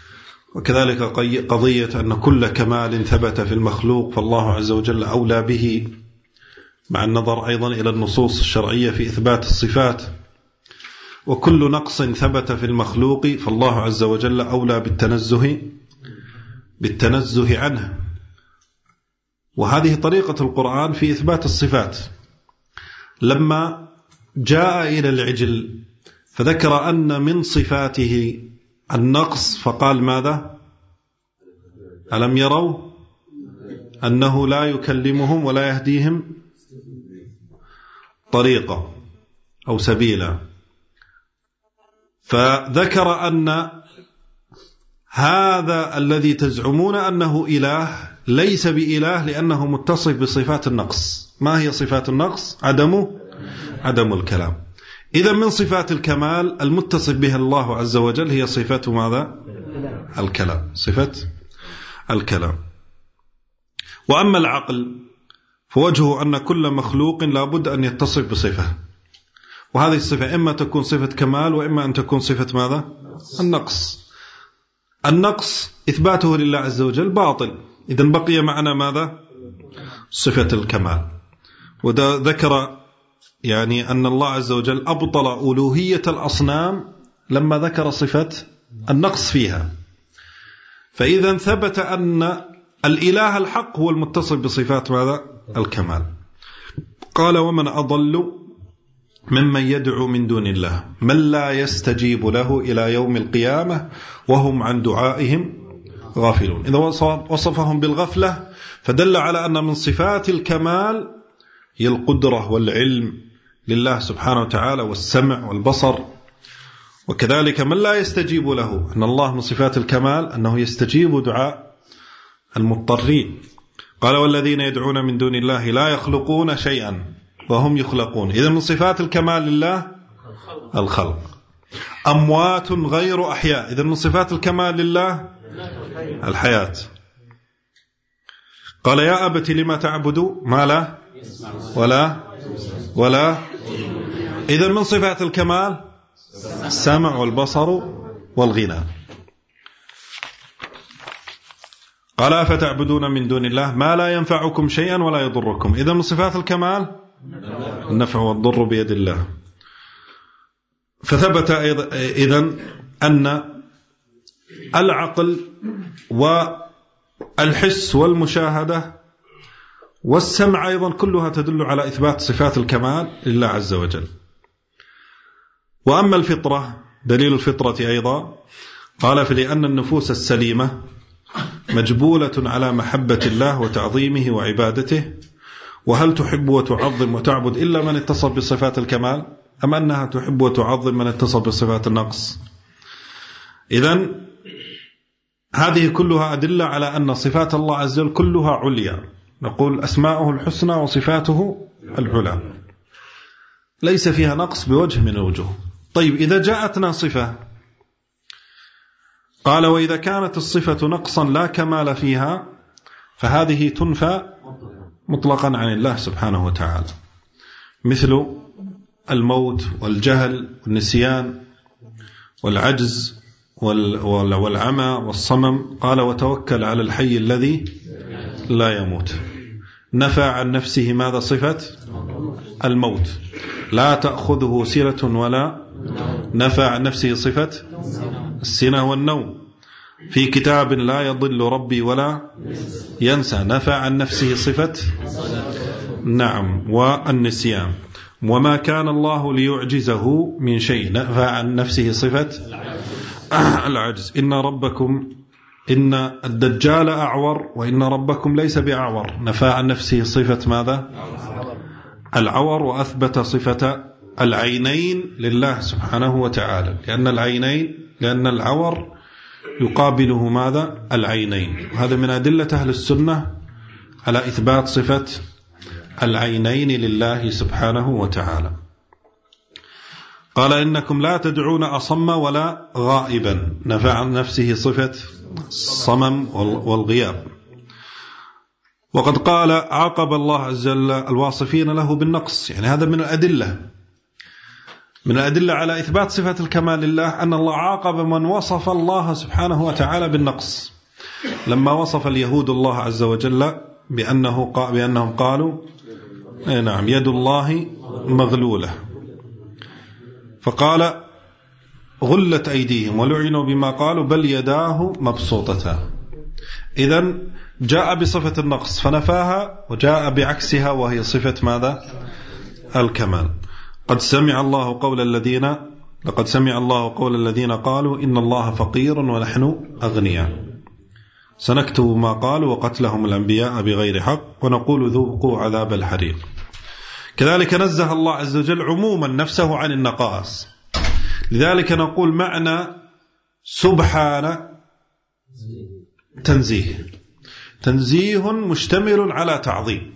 وكذلك قضية أن كل كمال ثبت في المخلوق فالله عز وجل أولى به، مع النظر أيضا إلى النصوص الشرعية في إثبات الصفات. وكل نقص ثبت في المخلوق فالله عز وجل أولى بالتنزه عنه. وهذه طريقة القرآن في إثبات الصفات. لما جاء إلى العجل فذكر أن من صفاته النقص فقال ماذا؟ ألم يروا أنه لا يكلمهم ولا يهديهم طريقا أو سبيلا. فذكر أن هذا الذي تزعمون أنه إله ليس بإله لأنه متصف بصفات النقص. ما هي صفات النقص؟ عدم الكلام. إذا من صفات الكمال المتصف بها الله عز وجل هي صفة ماذا؟ الكلام، صفة الكلام. وأما العقل فوجهه أن كل مخلوق لابد أن يتصف بصفة، وهذه الصفة إما تكون صفة كمال وإما أن تكون صفة ماذا؟ النقص. النقص إثباته لله عز وجل باطل، إذن بقي معنا ماذا؟ صفة الكمال. وذكر يعني أن الله عز وجل أبطل ألوهية الأصنام لما ذكر صفة النقص فيها. فإذا ثبت أن الإله الحق هو المتصف بصفات ماذا؟ الكمال. قال ومن أضل ممن يدعو من دون الله من لا يستجيب له إلى يوم القيامة وهم عن دعائهم غافلون. إذا وصفهم بالغفلة فدل على أن من صفات الكمال هي القدرة والعلم لله سبحانه وتعالى والسمع والبصر. وكذلك من لا يستجيب له، أن الله من صفات الكمال أنه يستجيب دعاء المضطرين. قال والذين يدعون من دون الله لا يخلقون شيئا وهم يخلقون. إذا من صفات الكمال لله الخلق. أموات غير أحياء. إذا من صفات الكمال لله الحياة. قال يا أبت لما تعبد ما لا ولا. إذا من صفات الكمال السمع والبصر والغنى. قال أفتعبدون من دون الله ما لا ينفعكم شيئا ولا يضركم. إذا من صفات الكمال النفع والضر بيد الله. فثبت إذن أن العقل والحس والمشاهدة والسمع أيضا كلها تدل على إثبات صفات الكمال لله عز وجل. وأما الفطرة دليل الفطرة أيضا قال فلأن النفوس السليمة مجبولة على محبة الله وتعظيمه وعبادته. وهل تحب وتعظم وتعبد إلا من اتصف بصفات الكمال أم أنها تحب وتعظم من اتصف بصفات النقص؟ إذن هذه كلها أدلة على أن صفات الله عز وجل كلها عليا. نقول أسماؤه الحسنى وصفاته العلى ليس فيها نقص بوجه من الوجوه. طيب إذا جاءتنا صفة قال وإذا كانت الصفة نقصا لا كمال فيها فهذه تنفى مطلقا عن الله سبحانه وتعالى، مثل الموت والجهل والنسيان والعجز والعمى والصمم. قال وتوكل على الحي الذي لا يموت. نفى عن نفسه ماذا؟ صفة الموت لا تأخذه سنة ولا. نفى عن نفسه صفة السنة والنوم. في كتاب لا يضل ربي ولا ينسى. نفى عن نفسه صفة والنسيان. وما كان الله ليعجزه من شيء. نفى عن نفسه صفة العجز. إن الدجال أعور وإن ربكم ليس بأعور. نفى عن نفسه صفة ماذا؟ العور. وأثبت صفة العينين لله سبحانه وتعالى لأن العور يقابله ماذا؟ العينين. هذا من أدلة أهل السنة على إثبات صفة العينين لله سبحانه وتعالى. قال إنكم لا تدعون أصم ولا غائبا. نفى عن نفسه صفة الصمم والغياب. وقد قال عاقب الله عز وجل الواصفين له بالنقص، يعني هذا من الأدلة. من الأدلة على إثبات صفة الكمال لله أن الله عاقب من وصف الله سبحانه وتعالى بالنقص، لما وصف اليهود الله عز وجل بأنهم قالوا نعم يد الله مغلولة، فقال غلت أيديهم ولعنوا بما قالوا بل يداه مبسوطتان. إذن جاء بصفة النقص فنفاها، وجاء بعكسها وهي صفة ماذا؟ الكمال. لقد سمع الله قول الذين قالوا إن الله فقير ونحن أغنياء، سنكتب ما قالوا وقتلهم الأنبياء بغير حق ونقول ذوقوا عذاب الحريق. كذلك نزه الله عز وجل عموما نفسه عن النقائص، لذلك نقول معنى سبحان تنزيه مشتمل على تعظيم.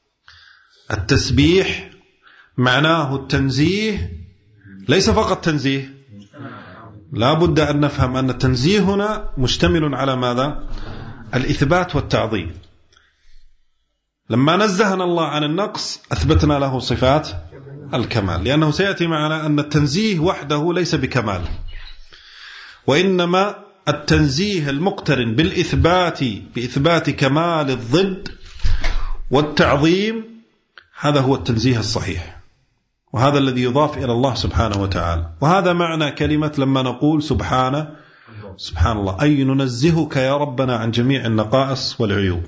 التسبيح معناه التنزيه، ليس فقط تنزيه، لا بد أن نفهم أن التنزيه هنا مشتمل على ماذا؟ الإثبات والتعظيم. لما نزهنا الله عن النقص أثبتنا له صفات الكمال، لأنه سيأتي معنا أن التنزيه وحده ليس بكمال، وإنما التنزيه المقترن بإثبات كمال الضد والتعظيم، هذا هو التنزيه الصحيح، وهذا الذي يضاف إلى الله سبحانه وتعالى. وهذا معنى كلمة لما نقول سبحان الله، أي ننزهك يا ربنا عن جميع النقائص والعيوب.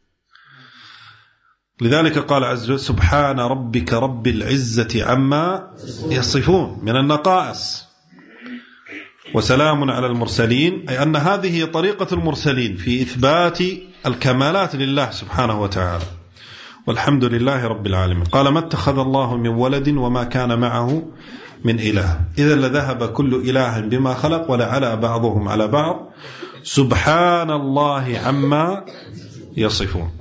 لذلك قال عز وجل سبحان ربك رب العزة عما يصفون من النقائص وسلام على المرسلين، أي أن هذه هي طريقة المرسلين في إثبات الكمالات لله سبحانه وتعالى، والحمد لله رب العالمين. قال ما اتخذ الله من ولد وما كان معه من إله، إذا لذهب كل إله بما خلق ولعلى بعضهم على بعض سبحان الله عما يصفون.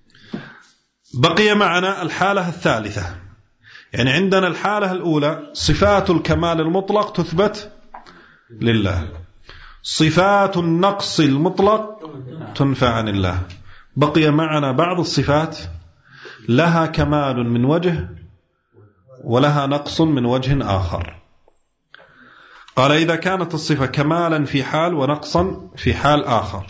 بقي معنا الحالة الثالثة، يعني عندنا الحالة الأولى صفات الكمال المطلق تثبت لله، صفات النقص المطلق تنفى عن الله. بقي معنا بعض الصفات لها كمال من وجه ولها نقص من وجه آخر. قال إذا كانت الصفة كمالا في حال ونقصا في حال آخر،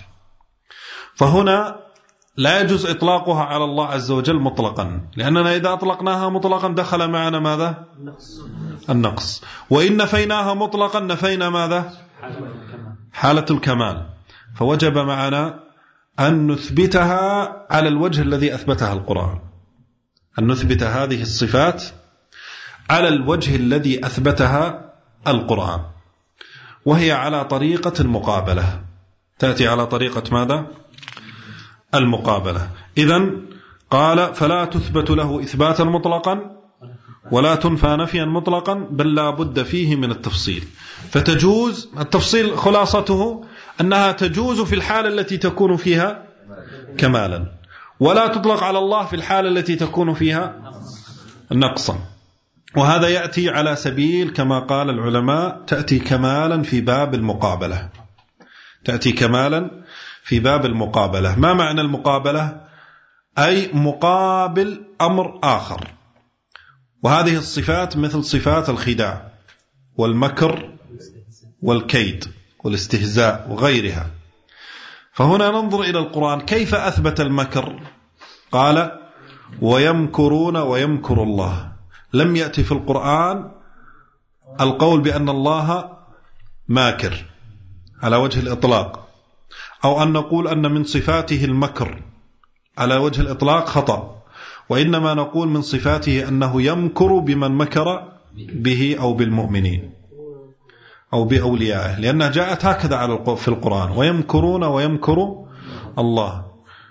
فهنا لا يجوز إطلاقها على الله عز وجل مطلقا، لأننا إذا أطلقناها مطلقا دخل معنا ماذا؟ النقص. وإن نفيناها مطلقا نفينا ماذا؟ حالة الكمال. فوجب معنا أن نثبتها على الوجه الذي أثبتها القرآن، أن نثبت هذه الصفات على الوجه الذي أثبتها القرآن، وهي على طريقة المقابلة، تأتي على طريقة ماذا؟ المقابلة. إذن قال فلا تثبت له إثباتا مطلقا ولا تنفى نفيا مطلقا، بل لا بد فيه من التفصيل. فتجوز التفصيل خلاصته أنها تجوز في الحالة التي تكون فيها كمالا، ولا تطلق على الله في الحالة التي تكون فيها نقصا. وهذا يأتي على سبيل كما قال العلماء تأتي كمالا في باب المقابلة، تأتي كمالا في باب المقابلة. ما معنى المقابلة؟ أي مقابل أمر آخر. وهذه الصفات مثل صفات الخداع والمكر والكيد والاستهزاء وغيرها. فهنا ننظر إلى القرآن كيف أثبت المكر. قال ويمكرون ويمكر الله. لم يأتي في القرآن القول بأن الله ماكر على وجه الإطلاق، أو أن نقول أن من صفاته المكر على وجه الإطلاق خطأ، وإنما نقول من صفاته أنه يمكر بمن مكر به أو بالمؤمنين أو بأوليائه، لأنها جاءت هكذا في القرآن ويمكرون ويمكر الله.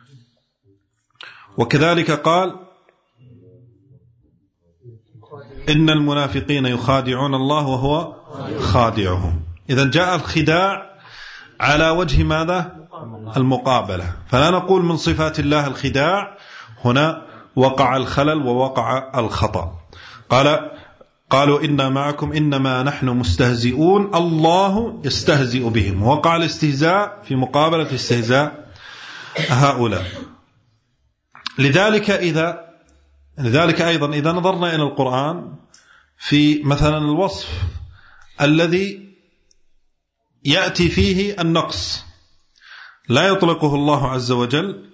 وكذلك قال إن المنافقين يخادعون الله وهو خادعهم. إذن جاء الخداع على وجه ماذا؟ المقابلة. فلا نقول من صفات الله الخداع، هنا وقع الخلل ووقع الخطأ. قالوا إنا معكم إنما نحن مستهزئون الله يستهزئ بهم، وقع الاستهزاء في مقابلة استهزاء هؤلاء. لذلك أيضا إذا نظرنا إلى القرآن في مثلا الوصف الذي يأتي فيه النقص لا يطلقه الله عز وجل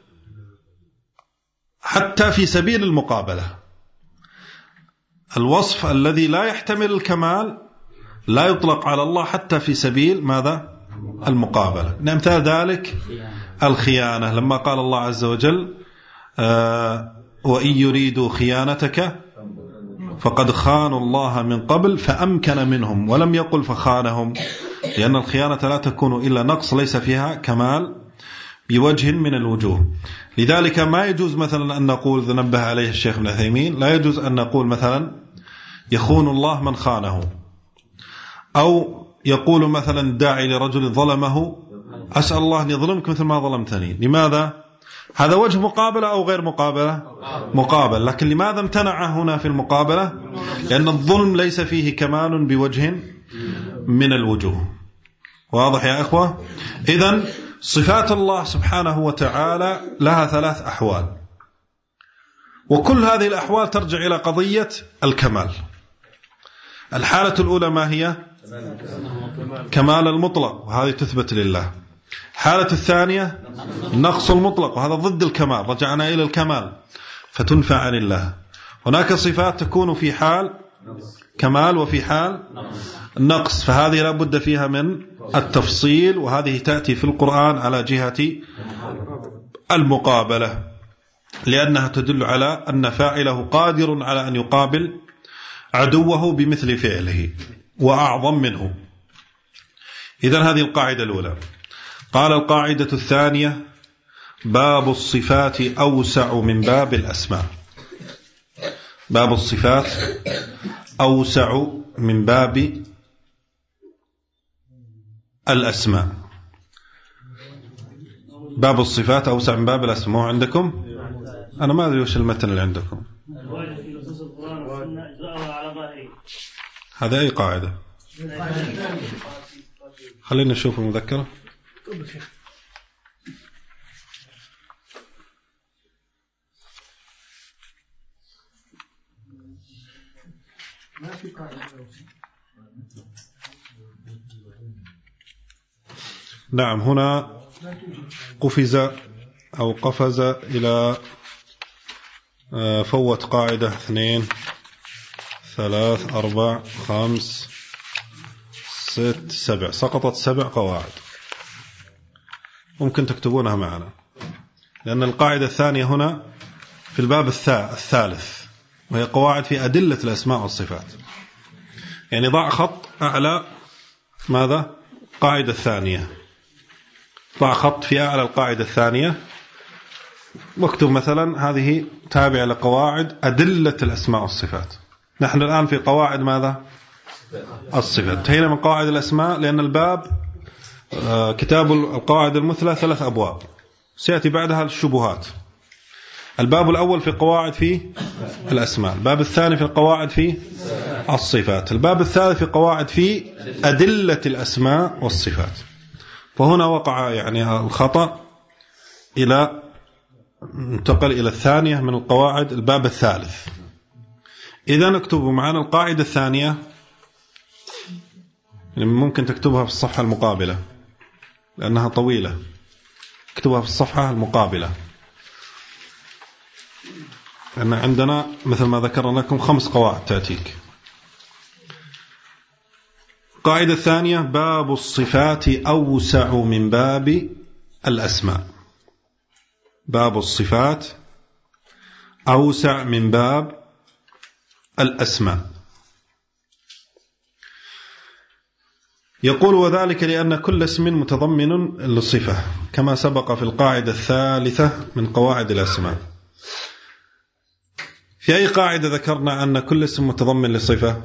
حتى في سبيل المقابلة. الوصف الذي لا يحتمل الكمال لا يطلق على الله حتى في سبيل ماذا؟ المقابلة. مثال ذلك الخيانة، لما قال الله عز وجل وإن يريدوا خيانتك فقد خانوا الله من قبل فأمكن منهم، ولم يقل فخانهم، لأن الخيانة لا تكون إلا نقص ليس فيها كمال بوجه من الوجوه. لذلك ما يجوز مثلا أن نقول، ذنبه عليه الشيخ ابن عثيمين، لا يجوز أن نقول مثلا يخون الله من خانه، أو يقول مثلا داعي لرجل ظلمه أسأل الله أن يظلمك مثل ما ظلمتني. لماذا؟ هذا وجه مقابلة أو غير مقابلة؟ مقابل. لكن لماذا امتنع هنا في المقابلة؟ لأن الظلم ليس فيه كمال بوجه من الوجوه. واضح يا إخوة؟ إذن صفات الله سبحانه وتعالى لها 3 أحوال، وكل هذه الأحوال ترجع إلى قضية الكمال. الحالة الأولى ما هي؟ كمال المطلق، وهذه تثبت لله. الحالة الثانية نقص المطلق، وهذا ضد الكمال، رجعنا إلى الكمال فتنفع عن الله. هناك صفات تكون في حال كمال وفي حال نقص، فهذه لا بد فيها من التفصيل، وهذه تأتي في القرآن على جهة المقابلة، لأنها تدل على أن فاعله قادر على أن يقابل عدوه بمثل فعله وأعظم منه. إذن هذه القاعدة الأولى. قال القاعدة الثانية: باب الصفات أوسع من باب الأسماء. باب الصفات أوسع من باب الأسماء. باب الصفات أوسع من باب الأسماء. عندكم؟ أنا ما أدري وش المتن اللي عندكم. هذا أي قاعدة؟ خلينا نشوف المذكرة. نعم، هنا قفز أو قفز إلى فوت قاعدة 2 3 4 5 6 7، سقطت 7 قواعد. ممكن تكتبونها معنا، لأن القاعدة الثانية هنا في الباب الثالث، وهي قواعد في أدلة الأسماء والصفات. يعني ضع خط أعلى ماذا؟ قاعدة الثانية، ضع خط في أعلى القاعدة الثانية، واكتب مثلا هذه تابعة لقواعد أدلة الأسماء والصفات. نحن الآن في قواعد ماذا؟ الصفات. انتهينا من قواعد الأسماء، لأن الباب كتاب القواعد المثلى 3 أبواب، سيأتي بعدها الشبهات. الباب الأول في قواعد في الأسماء، الباب الثاني في القواعد في الصفات، الباب الثالث في قواعد في أدلة الأسماء والصفات. فهنا وقع يعني الخطأ، إلى انتقل إلى الثانية من القواعد، الباب الثالث. إذا نكتب معنا القاعدة الثانية، يعني ممكن تكتبها في الصفحة المقابلة لأنها طويلة، اكتبها في الصفحة المقابلة، لأن عندنا مثل ما ذكرنا لكم 5 قواعد تأتيك. القاعدة الثانية: باب الصفات أوسع من باب الأسماء. باب الصفات أوسع من باب الأسماء. يقول: وذلك لأن كل اسم متضمن للصفة، كما سبق في القاعدة الثالثة من قواعد الأسماء. في أي قاعدة ذكرنا أن كل اسم متضمن للصفة؟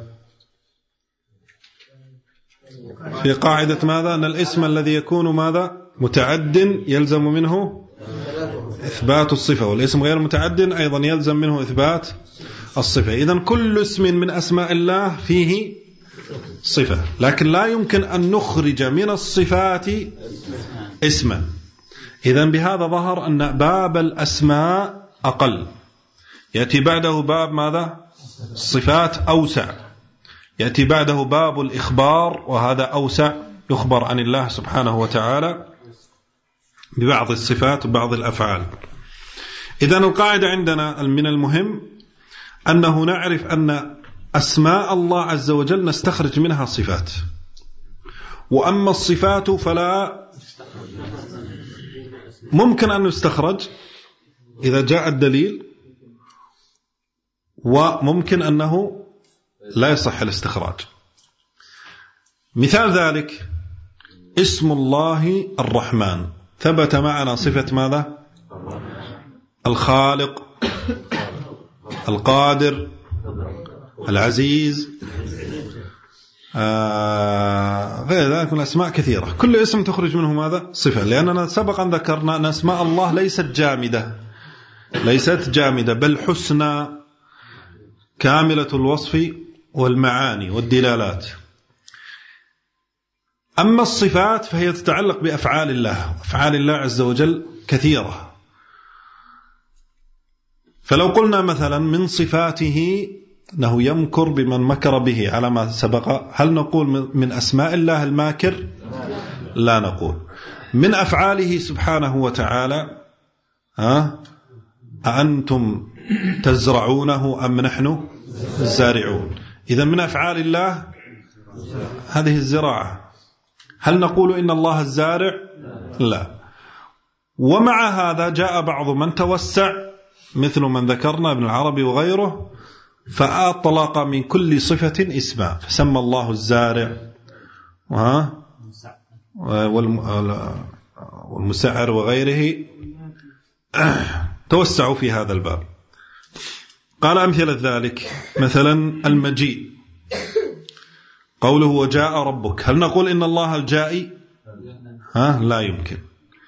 في قاعدة ماذا؟ أن الاسم الذي يكون ماذا؟ متعد يلزم منه إثبات الصفة، والاسم غير متعد أيضا يلزم منه إثبات الصفة. إذن كل اسم من أسماء الله فيه صفة، لكن لا يمكن أن نخرج من الصفات اسما. إذن بهذا ظهر أن باب الأسماء أقل، يأتي بعده باب ماذا؟ الصفات أوسع. يأتي بعده باب الإخبار، وهذا أوسع، يخبر عن الله سبحانه وتعالى ببعض الصفات وبعض الأفعال. إذن القاعدة عندنا من المهم أنه نعرف أن أسماء الله عز وجل نستخرج منها صفات، وأما الصفات فلا ممكن أن يستخرج إذا جاء الدليل، وممكن أنه لا يصح الاستخراج. مثال ذلك اسم الله الرحمن، ثبت معنا صفة ماذا؟ الخالق، القادر، العزيز، غير ذلك من الأسماء كثيرة. كل اسم تخرج منه ماذا؟ صفة، لأننا سبقا ذكرنا أن أسماء الله ليست جامدة بل حسنى كاملة الوصف والمعاني والدلالات. أما الصفات فهي تتعلق بأفعال الله، أفعال الله عز وجل كثيرة. فلو قلنا مثلا من صفاته أنه يمكر بمن مكر به على ما سبق، هل نقول من أسماء الله الماكر؟ لا نقول. من أفعاله سبحانه وتعالى أأنتم تزرعونه أم نحن الزارعون؟ إذا من أفعال الله هذه الزراعة. هل نقول إن الله الزارع؟ لا. ومع هذا جاء بعض من توسع مثل من ذكرنا ابن العربي وغيره، فأطلق من كل صفة اسما، فسمى الله الزارع والمسعر وغيره، توسعوا في هذا الباب. قال أمثلة ذلك مثلا المجيء، قوله وجاء ربك، هل نقول إن الله الجائي؟ لا يمكن.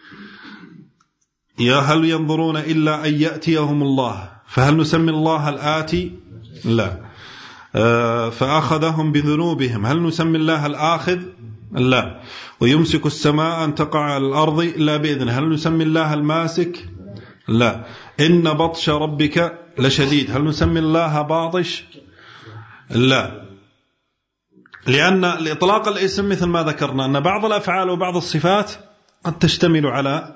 هل ينظرون إلا أن يأتيهم الله، فهل نسمي الله الآتي؟ لا. فأخذهم بذنوبهم، هل نسمي الله الآخذ؟ لا. ويمسك السماء أن تقع على الأرض إلا بإذنه، هل نسمي الله الماسك؟ لا. إن بطش ربك لشديد، هل نسمي الله باطش؟ لا. لأن الإطلاق الاسم مثل ما ذكرنا أن بعض الأفعال وبعض الصفات قد تشتمل على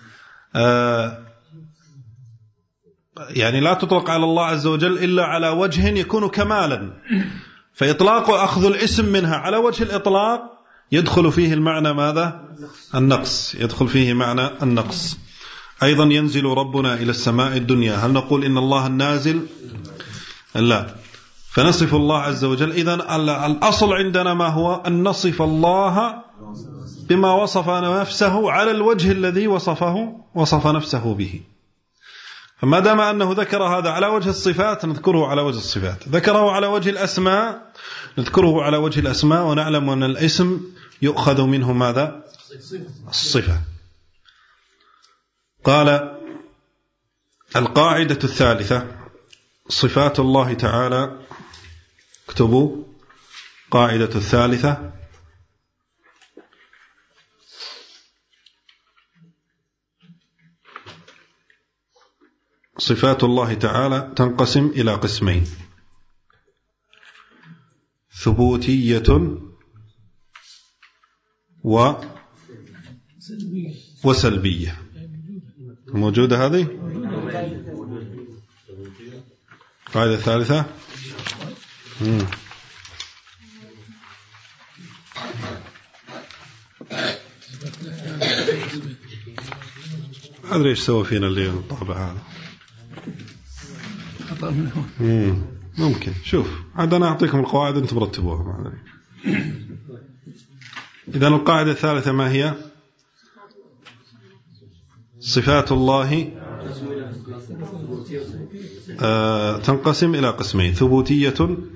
يعني لا تطلق على الله عز وجل إلا على وجه يكون كمالا، فإطلاق أخذ الاسم منها على وجه الإطلاق يدخل فيه المعنى ماذا؟ النقص، يدخل فيه معنى النقص. أيضا ينزل ربنا إلى السماء الدنيا، هل نقول إن الله النازل؟ لا. فنصف الله عز وجل. إذن الأصل عندنا ما هو؟ أن نصف الله بما وصف نفسه على الوجه الذي وصف نفسه به. فما دام أنه ذكر هذا على وجه الصفات نذكره على وجه الصفات، ذكره على وجه الأسماء نذكره على وجه الأسماء، ونعلم أن الاسم يؤخذ منه ماذا؟ الصفة. قال القاعدة الثالثة صفات الله تعالى، اكتبوا قاعدة الثالثة: صفات الله تعالى تنقسم إلى قسمين: ثبوتية وسلبية. موجودة هذه القاعدة الثالثة؟ أدري إيش سوى فينا اللي الطابع هذا. ممكن. شوف عاد أنا أعطيكم القواعد أنتم برتبوها ما أدري. إذن القاعدة الثالثة ما هي؟ صفات الله تنقسم إلى قسمين: ثبوتية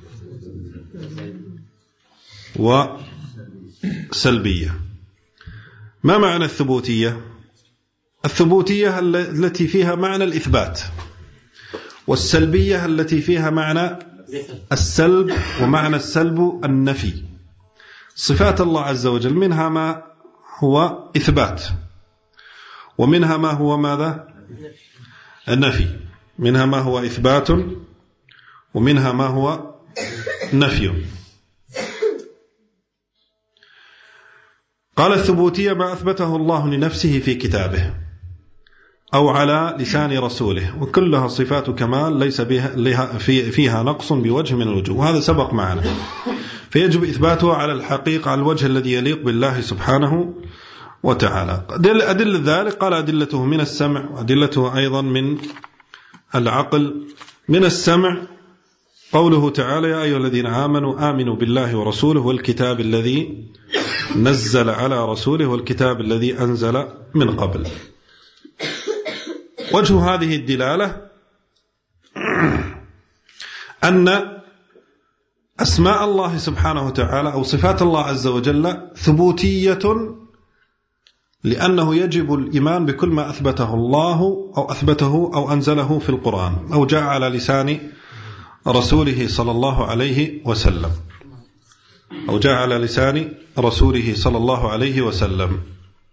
وسلبية. ما معنى الثبوتية؟ الثبوتية التي فيها معنى الإثبات، والسلبية التي فيها معنى السلب، ومعنى السلب النفي. صفات الله عز وجل منها ما هو إثبات، ومنها ما هو ماذا؟ النفي. منها ما هو إثبات ومنها ما هو نفي. قال الثبوتية ما أثبته الله لنفسه في كتابه أو على لسان رسوله، وكلها صفات كمال ليس فيها نقص بوجه من الوجوه، وهذا سبق معنا، فيجب إثباتها على الحقيقة على الوجه الذي يليق بالله سبحانه وتعالى. أدلة ذلك قال أدلته من السمع، وأدلته أيضا من العقل. من السمع قوله تعالى يا أيها الذين آمنوا بالله ورسوله والكتاب الذي نزل على رسوله والكتاب الذي أنزل من قبل. وجه هذه الدلالة أن أسماء الله سبحانه وتعالى أو صفات الله عز وجل ثبوتية، لأنه يجب الإيمان بكل ما أثبته الله أو أثبته أو أنزله في القرآن أو جاء على لسان رسوله صلى الله عليه وسلم أو جاء على لسان رسوله صلى الله عليه وسلم.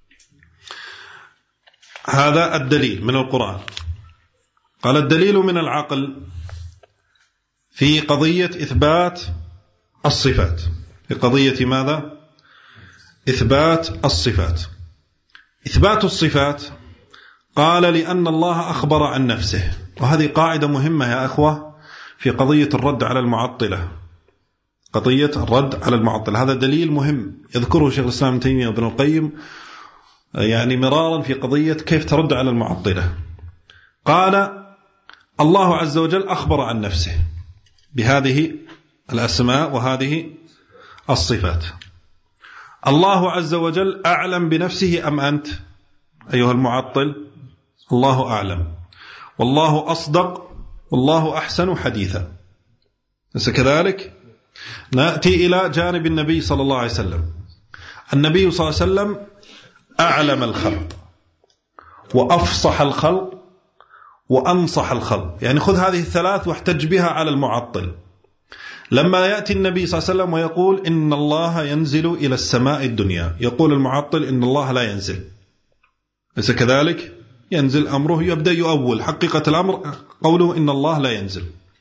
هذا الدليل من القرآن. قال الدليل من العقل في قضية إثبات الصفات. في قضية ماذا؟ إثبات الصفات. إثبات الصفات قال لأن الله أخبر عن نفسه، وهذه قاعدة مهمة يا أخوة في قضية الرد على المعطلة. قضية الرد على المعطلة هذا دليل مهم يذكره شيخ الإسلام ابن تيمية وابن القيم يعني مرارا في قضية كيف ترد على المعطلة. قال الله عز وجل أخبر عن نفسه بهذه الأسماء وهذه الصفات. الله عز وجل أعلم بنفسه أم أنت أيها المعطل؟ الله أعلم، والله أصدق، والله أحسن حديثا. ليس كذلك؟ نأتي إلى جانب النبي صلى الله عليه وسلم. النبي صلى الله عليه وسلم أعلم الخلق وأفصح الخلق وأنصح الخلق، يعني خذ هذه الثلاث واحتج بها على المعطل. لما يأتي النبي صلى الله عليه وسلم ويقول إن الله ينزل إلى السماء الدنيا، يقول المعطل إن الله لا ينزل. ليس كذلك؟ ينزل أمره، يبدأ يؤول حقيقة الأمر قوله إن الله لا ينزل.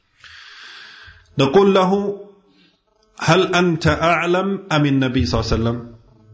نقول له هل أنت أعلم أم النبي صلى الله عليه وسلم؟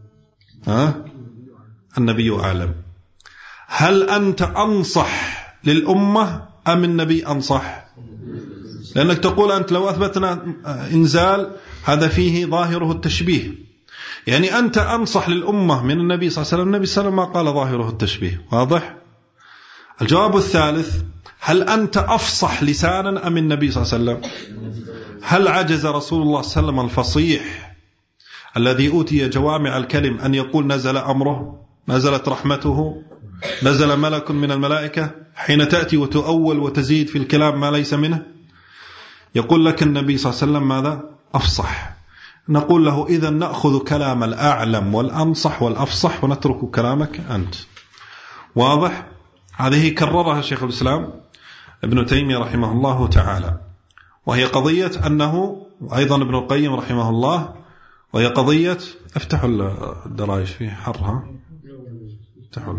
النبي أعلم. هل أنت أنصح للأمة أم النبي أنصح؟ لأنك تقول أنت لو أثبتنا إنزال هذا فيه ظاهره التشبيه، يعني أنت أنصح للأمة من النبي صلى الله عليه وسلم. النبي صلى الله عليه وسلم ما قال ظاهره التشبيه. واضح؟ الجواب الثالث هل أنت أفصح لسانا أم النبي صلى الله عليه وسلم؟ هل عجز رسول الله صلى الله عليه وسلم الفصيح الذي أوتي جوامع الكلم أن يقول نزل أمره، نزلت رحمته، نزل ملك من الملائكة، حين تأتي وتؤول وتزيد في الكلام ما ليس منه؟ يقول لك النبي صلى الله عليه وسلم ماذا؟ أفصح. نقول له إذن نأخذ كلام الأعلم والأنصح والأفصح ونترك كلامك أنت. واضح؟ هذه كررها شيخ الإسلام ابن تيمية رحمه الله تعالى، وهي قضية أنه أيضا ابن القيم رحمه الله، وهي قضية افتحوا الدرايش في حرها، افتحوا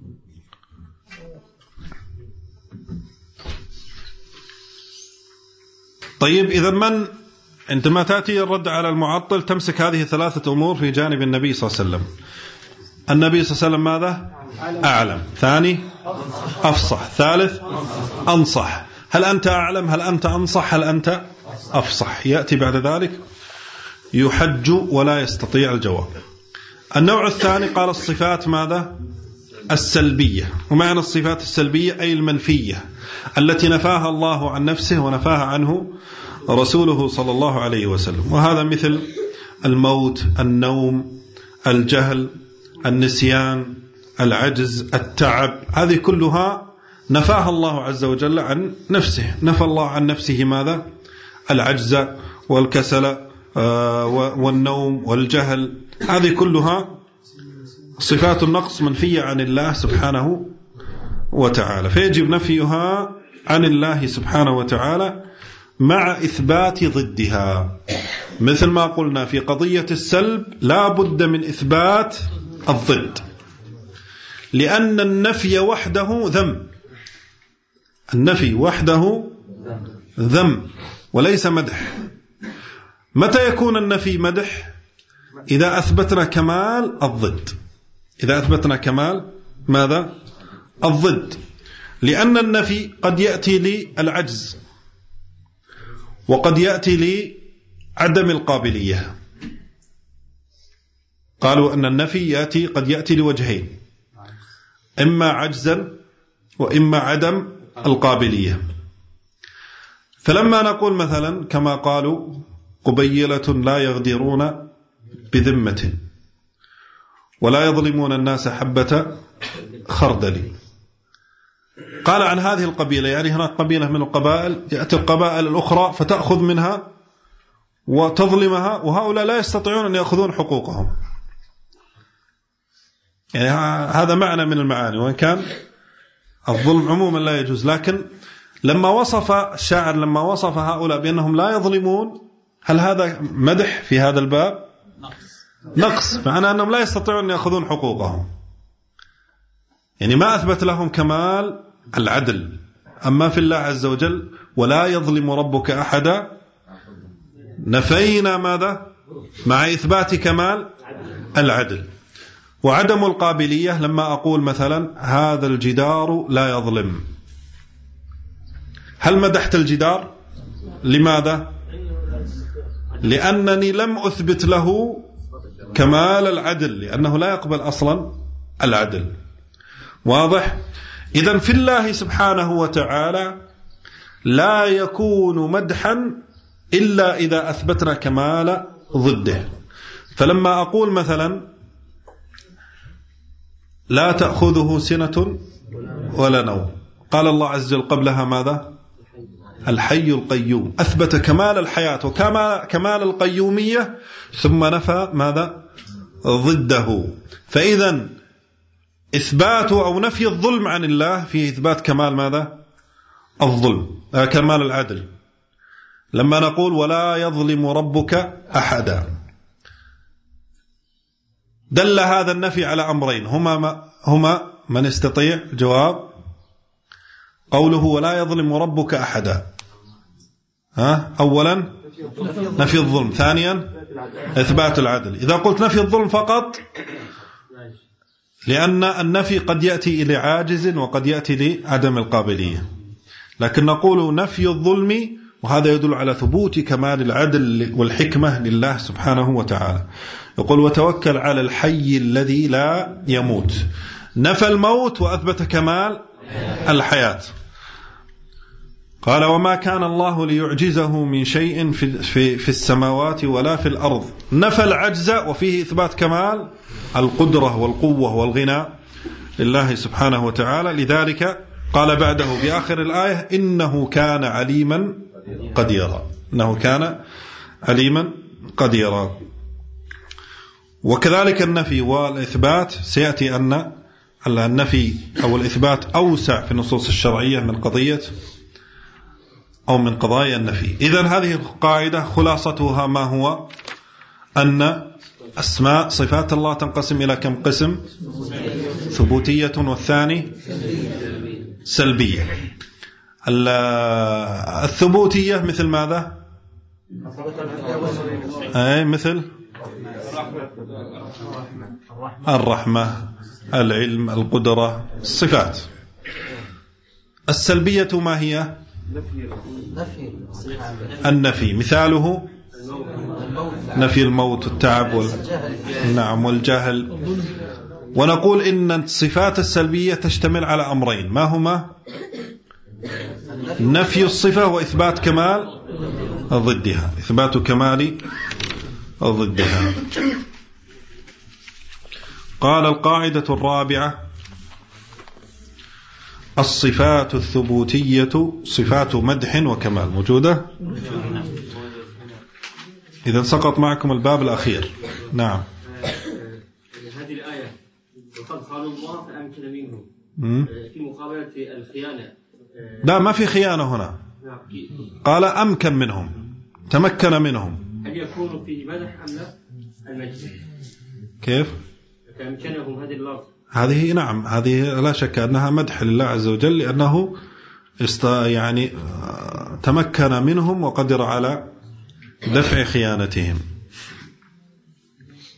طيب. إذا من عندما تأتي الرد على المعطل تمسك هذه ثلاثة أمور في جانب النبي صلى الله عليه وسلم. النبي صلى الله عليه وسلم ماذا؟ أعلم. ثاني أفصح. ثالث أنصح. هل أنت أعلم؟ هل أنت أنصح؟ هل أنت أفصح؟ يأتي بعد ذلك يحج ولا يستطيع الجواب. النوع الثاني قال الصفات ماذا؟ السلبية. ومعنى الصفات السلبية أي المنفية التي نفاها الله عن نفسه ونفاها عنه رسوله صلى الله عليه وسلم. وهذا مثل الموت، النوم، الجهل، النسيان، العجز، التعب، هذه كلها نفاها الله عز وجل عن نفسه. نفى الله عن نفسه ماذا؟ العجز والكسل والنوم والجهل، هذه كلها صفات النقص منفية عن الله سبحانه وتعالى، فيجب نفيها عن الله سبحانه وتعالى مع إثبات ضدها. مثل ما قلنا في قضية السلب لا بد من إثبات الضد، لأن النفي وحده ذم. النفي وحده ذم وليس مدح. متى يكون النفي مدح؟ إذا أثبتنا كمال الضد، إذا أثبتنا كمال ماذا؟ الضد، لأن النفي قد يأتي للعجز وقد يأتي لعدم القابلية. قالوا أن النفي قد يأتي لوجهين، إما عجزا وإما عدم القابلية. فلما نقول مثلا كما قالوا قبيلة لا يغدرون بذمة ولا يظلمون الناس حبة خردل، قال عن هذه القبيلة، يعني هناك قبيلة من القبائل يأتي القبائل الأخرى فتأخذ منها وتظلمها، وهؤلاء لا يستطيعون أن يأخذون حقوقهم. يعني هذا معنى من المعاني، وإن كان الظلم عموما لا يجوز، لكن لما وصف الشاعر لما وصف هؤلاء بأنهم لا يظلمون، هل هذا مدح في هذا الباب؟ نقص، معنى أنهم لا يستطيعون أن يأخذون حقوقهم، يعني ما أثبت لهم كمال العدل. أما في الله عز وجل ولا يظلم ربك أحدا، نفينا ماذا؟ مع إثبات كمال العدل. وعدم القابلية لما أقول مثلا هذا الجدار لا يظلم، هل مدحت الجدار؟ لماذا؟ لأنني لم أثبت له كمال العدل، لأنه لا يقبل أصلا العدل. واضح؟ إذن في الله سبحانه وتعالى لا يكون مدحا إلا إذا أثبتنا كمال ضده. فلما أقول مثلا لا تأخذه سنة ولا نوم، قال الله عز وجل قبلها ماذا؟ الحي القيوم، أثبت كمال الحياة وكمال القيومية، ثم نفى ماذا؟ ضده. فإذا إثبات أو نفي الظلم عن الله فيه إثبات كمال ماذا؟ الظلم، كمال العدل. لما نقول ولا يظلم ربك أحدا، دل هذا النفي على أمرين، هما من يستطيع جواب؟ قوله ولا يظلم ربك أحدا، أولا نفي الظلم، ثانيا إثبات العدل. إذا قلت نفي الظلم فقط، لأن النفي قد يأتي إلى عاجز وقد يأتي لعدم القابلية، لكن نقول نفي الظلم، وهذا يدل على ثبوت كمال العدل والحكمة لله سبحانه وتعالى. يقول وتوكل على الحي الذي لا يموت، نفى الموت وأثبت كمال الحياة. قال وما كان الله ليعجزه من شيء في السماوات ولا في الأرض، نفى العجز وفيه إثبات كمال القدرة والقوة والغنى لله سبحانه وتعالى. لذلك قال بعده بآخر الآية إنه كان عليما قديرا، إنه كان عليما قديرا. وكذلك النفي والإثبات سيأتي أن النفي أو الإثبات أوسع في النصوص الشرعية من قضية أو من قضايا النفي. إذن هذه القاعدة خلاصتها ما هو؟ أن أسماء صفات الله تنقسم إلى كم قسم؟ ثبوتية والثاني سلبية. الثبوتية مثل ماذا؟ مثل الرحمة، العلم، القدرة، الصفات. السلبية ما هي؟ النفي، مثاله نفي الموت والتعب والجهل. ونقول إن الصفات السلبية تشتمل على أمرين، ما هما؟ نفي الصفة وإثبات كمال ضدها، إثبات كمال ضدها. قال القاعدة الرابعة الصفات الثبوتية صفات مدح وكمال، موجودة؟ إذا سقط معكم الباب الأخير. نعم. هذه الآية وقد قالوا الله فأمكن منهم في مقابلة الخيانة. لا، ما في خيانة هنا، قال أمكن منهم، تمكن منهم. هل يكون فيه مدح أم لا؟ المجد كيف؟ فأمكنهم هذه اللفظ، هذه نعم، هذه لا شك أنها مدح لله عز وجل، لأنه يعني تمكن منهم وقدر على دفع خيانتهم.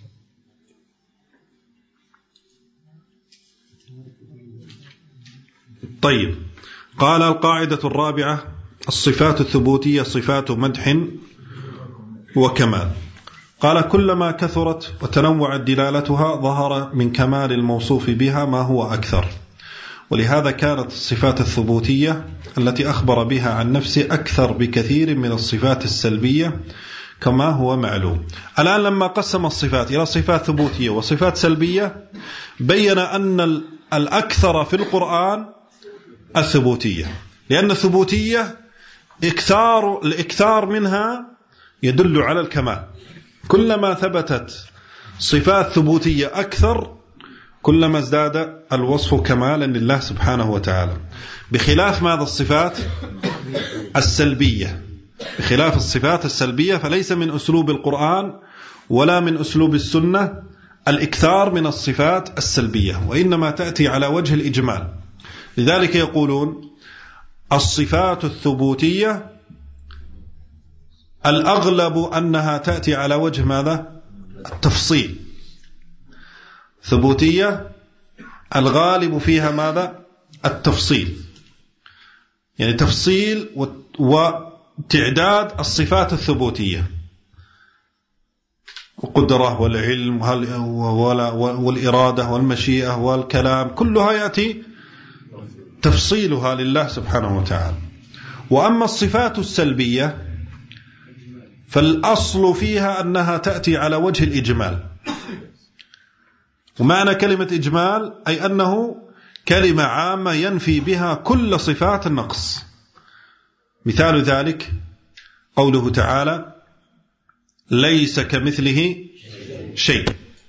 طيب، قال القاعدة الرابعة: الصفات الثبوتية صفات مدح وكمال. قال: كلما كثرت وتنوعت دلالتها ظهر من كمال الموصوف بها ما هو أكثر، ولهذا كانت الصفات الثبوتية التي أخبر بها عن نفسه أكثر بكثير من الصفات السلبية كما هو معلوم. الآن لما قسم الصفات إلى صفات ثبوتية وصفات سلبية بين أن الأكثر في القرآن الثبوتية، لأن الثبوتية الإكثار منها يدل على الكمال. كلما ثبتت صفات ثبوتية أكثر كلما ازداد الوصف كمالا لله سبحانه وتعالى، بخلاف ماذا؟ الصفات السلبية. بخلاف الصفات السلبية فليس من أسلوب القرآن ولا من أسلوب السنة الإكثار من الصفات السلبية، وإنما تأتي على وجه الإجمال. لذلك يقولون الصفات الثبوتية الأغلب أنها تأتي على وجه ماذا؟ التفصيل. ثبوتية الغالب فيها ماذا؟ التفصيل، يعني تفصيل وتعداد الصفات الثبوتية، والقدرة والعلم والإرادة والمشيئة والكلام كلها يأتي تفصيلها لله سبحانه وتعالى. وأما الصفات السلبية فالأصل فيها أنها تأتي على وجه الإجمال. ومعنى كلمة إجمال أي أنه كلمة عامة ينفي بها كل صفات النقص. مثال ذلك قوله تعالى: ليس كمثله شيء.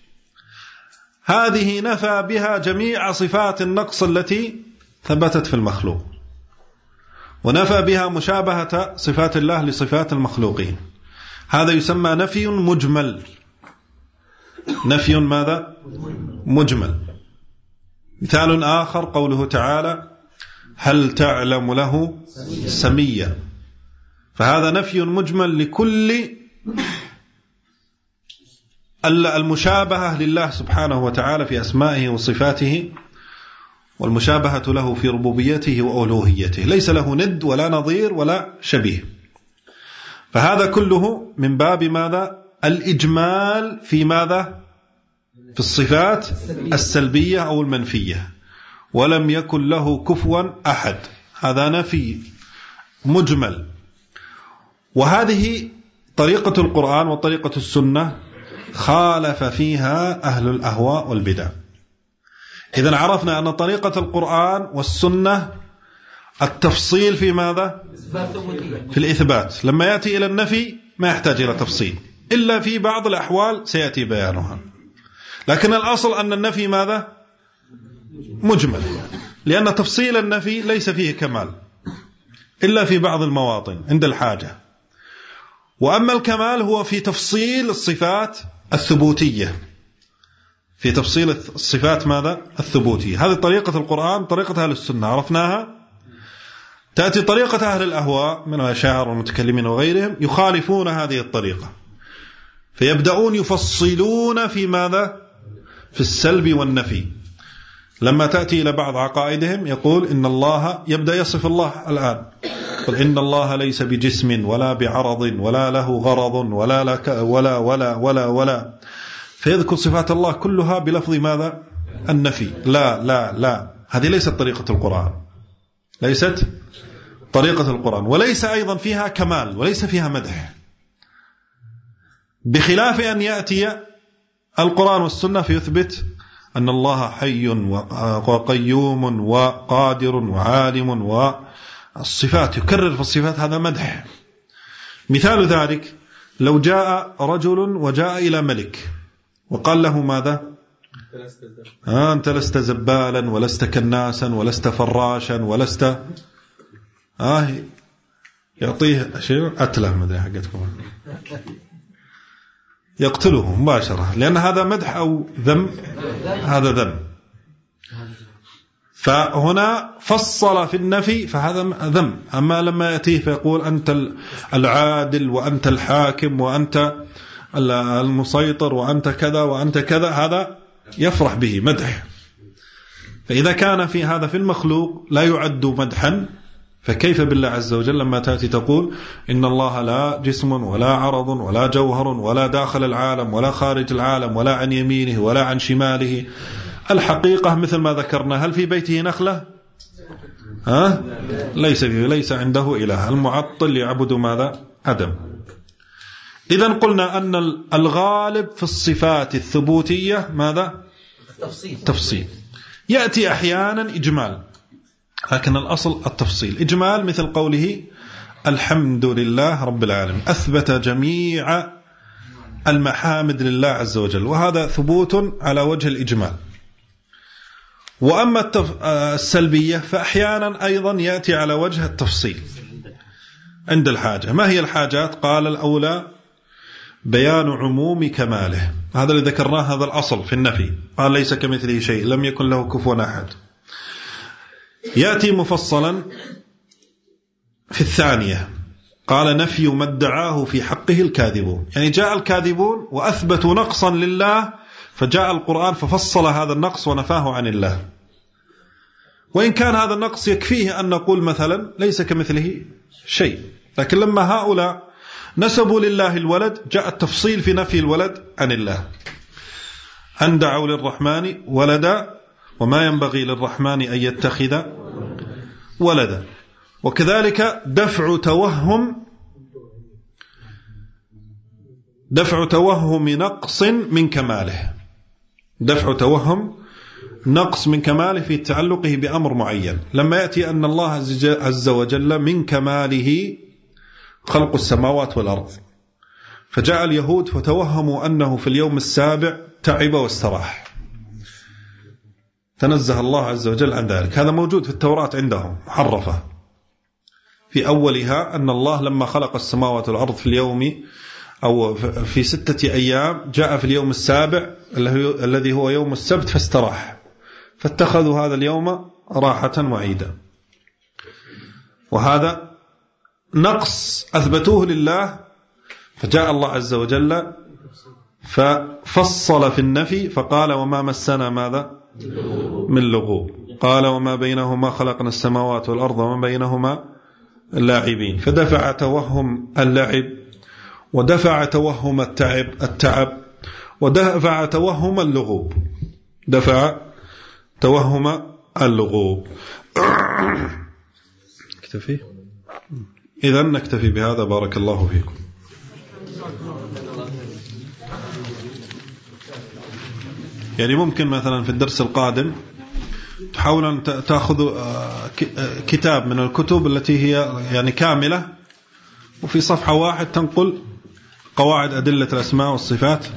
هذه نفى بها جميع صفات النقص التي ثبتت في المخلوق، ونفى بها مشابهة صفات الله لصفات المخلوقين. هذا يسمى نفي مجمل. نفي ماذا؟ مجمل. مثال آخر قوله تعالى: هل تعلم له سميا. فهذا نفي مجمل لكل المشابهة لله سبحانه وتعالى في أسمائه وصفاته، والمشابهة له في ربوبيته وألوهيته، ليس له ند ولا نظير ولا شبيه. فهذا كله من باب ماذا؟ الإجمال في ماذا؟ في الصفات السلبية أو المنفية. ولم يكن له كفوا أحد، هذا نفي مجمل. وهذه طريقة القرآن وطريقة السنة خالف فيها أهل الأهواء والبدع. إذن عرفنا أن طريقة القرآن والسنة التفصيل في ماذا؟ في الإثبات. لما يأتي إلى النفي ما يحتاج إلى تفصيل، إلا في بعض الأحوال سيأتي بيانها. لكن الأصل أن النفي ماذا؟ مجمل، لأن تفصيل النفي ليس فيه كمال إلا في بعض المواطن عند الحاجة. وأما الكمال هو في تفصيل الصفات الثبوتية، في تفصيل الصفات ماذا؟ الثبوتية. هذه طريقة القرآن، طريقة أهل السنة عرفناها. تأتي طريقة أهل الأهواء من الأشاعرة والمتكلمين وغيرهم يخالفون هذه الطريقة، فيبدأون يفصلون في ماذا؟ في السلب والنفي. لما تأتي إلى بعض عقائدهم يقول إن الله، يبدأ يصف الله الآن، قل إن الله ليس بجسم ولا بعرض ولا له غرض ولا لك ولا ولا ولا ولا، فيذكر صفات الله كلها بلفظ ماذا؟ النفي. لا لا لا، هذه ليست طريقة القرآن، ليست طريقة القرآن، وليس أيضا فيها كمال وليس فيها مدح، بخلاف أن يأتي القرآن والسنة فيثبت أن الله حي وقيوم وقادر وعالم، والصفات يكرر في الصفات، هذا مدح. مثال ذلك لو جاء رجل وجاء إلى ملك وقال له ماذا؟ أنت لست زبالا ولست كناسا ولست فراشا ولست يعطيه شيء أتله مدري حقتكم، يقتله مباشرة، لأن هذا مدح أو ذم؟ هذا ذم. فهنا فصل في النفي فهذا ذم. أما لما يأتيه فيقول أنت العادل وأنت الحاكم وأنت المسيطر وأنت كذا وأنت كذا، هذا يفرح به، مدح. فإذا كان في هذا في المخلوق لا يعد مدحا، فكيف بالله عز وجل لما تأتي تقول إن الله لا جسم ولا عرض ولا جوهر ولا داخل العالم ولا خارج العالم ولا عن يمينه ولا عن شماله. الحقيقة مثل ما ذكرنا، هل في بيته نخلة؟ ليس عنده إله. المعطل يعبد ماذا؟ عدم. إذن قلنا أن الغالب في الصفات الثبوتية ماذا؟ تفصيل. يأتي أحيانا إجمال، لكن الأصل التفصيل. إجمال مثل قوله الحمد لله رب العالمين، أثبت جميع المحامد لله عز وجل، وهذا ثبوت على وجه الإجمال. وأما السلبية فأحيانا أيضا يأتي على وجه التفصيل عند الحاجة. ما هي الحاجات؟ قال الأولى بيان عموم كماله، هذا اللي ذكرناه، هذا الأصل في النفي، قال ليس كمثله شيء لم يكن له كفوا أحد. يأتي مفصلا في الثانية، قال نفي ما ادعاه في حقه الكاذبون، يعني جاء الكاذبون وأثبتوا نقصا لله، فجاء القرآن ففصل هذا النقص ونفاه عن الله. وإن كان هذا النقص يكفيه أن نقول مثلا ليس كمثله شيء، لكن لما هؤلاء نسبوا لله الولد جاء التفصيل في نفي الولد عن الله. أن دعوا للرحمن ولدا وما ينبغي للرحمن أن يتخذ ولدا. وكذلك دفع توهم نقص من كماله، دفع توهم نقص من كماله في تعلقه بأمر معين. لما يأتي أن الله عز وجل من كماله خلق السماوات والأرض، فجاء اليهود فتوهموا أنه في اليوم السابع تعب واستراح، تنزه الله عز وجل عن ذلك. هذا موجود في التوراة عندهم محرفة، في أولها أن الله لما خلق السماوات والأرض في اليوم أو في 6 أيام، جاء في اليوم السابع الذي هو يوم السبت فاستراح، فاتخذوا هذا اليوم راحة وعيدا. وهذا نقص أثبتوه لله، فجاء الله عز وجل ففصل في النفي فقال وما مسنا ماذا من لغوب، قال وما بينهما خلقنا السماوات والأرض وما بينهما لاعبين، فدفع توهم اللعب، ودفع توهم التعب، ودفع توهم اللغوب، دفع توهم اللغوب. اكتفي. إذن نكتفي بهذا، بارك الله فيكم. يعني ممكن مثلا في الدرس القادم تحاول أن تأخذ كتاب من الكتب التي هي يعني كاملة، وفي صفحة واحد تنقل قواعد أدلة الأسماء والصفات،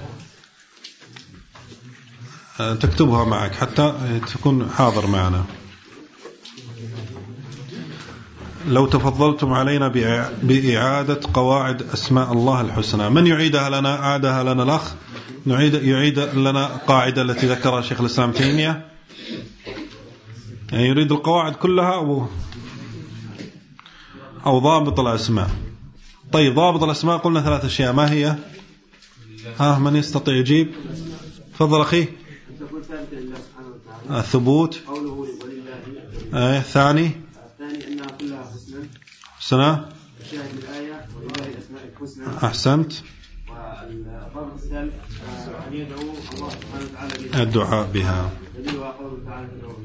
تكتبها معك حتى تكون حاضر معنا. لو تفضلتم علينا بإعادة قواعد أسماء الله الحسنى، من يعيدها لنا؟ أعادها لنا الأخ، يعيد لنا قاعدة التي ذكرها شيخ الإسلام تيمية، يعني يريد القواعد كلها أو ضابط الأسماء. طيب ضابط الأسماء قلنا 3 أشياء، ما هي؟ من يستطيع يجيب؟ تفضل أخي. الثبوت. الثاني أنها كلها حسنى. شاهد الآية ولله الأسماء الحسنى. أحسنت. والضابط الثالث أن يدعو الله سبحانه وتعالى بها، الدعاء بها. دليلها قوله تعالى في الأول.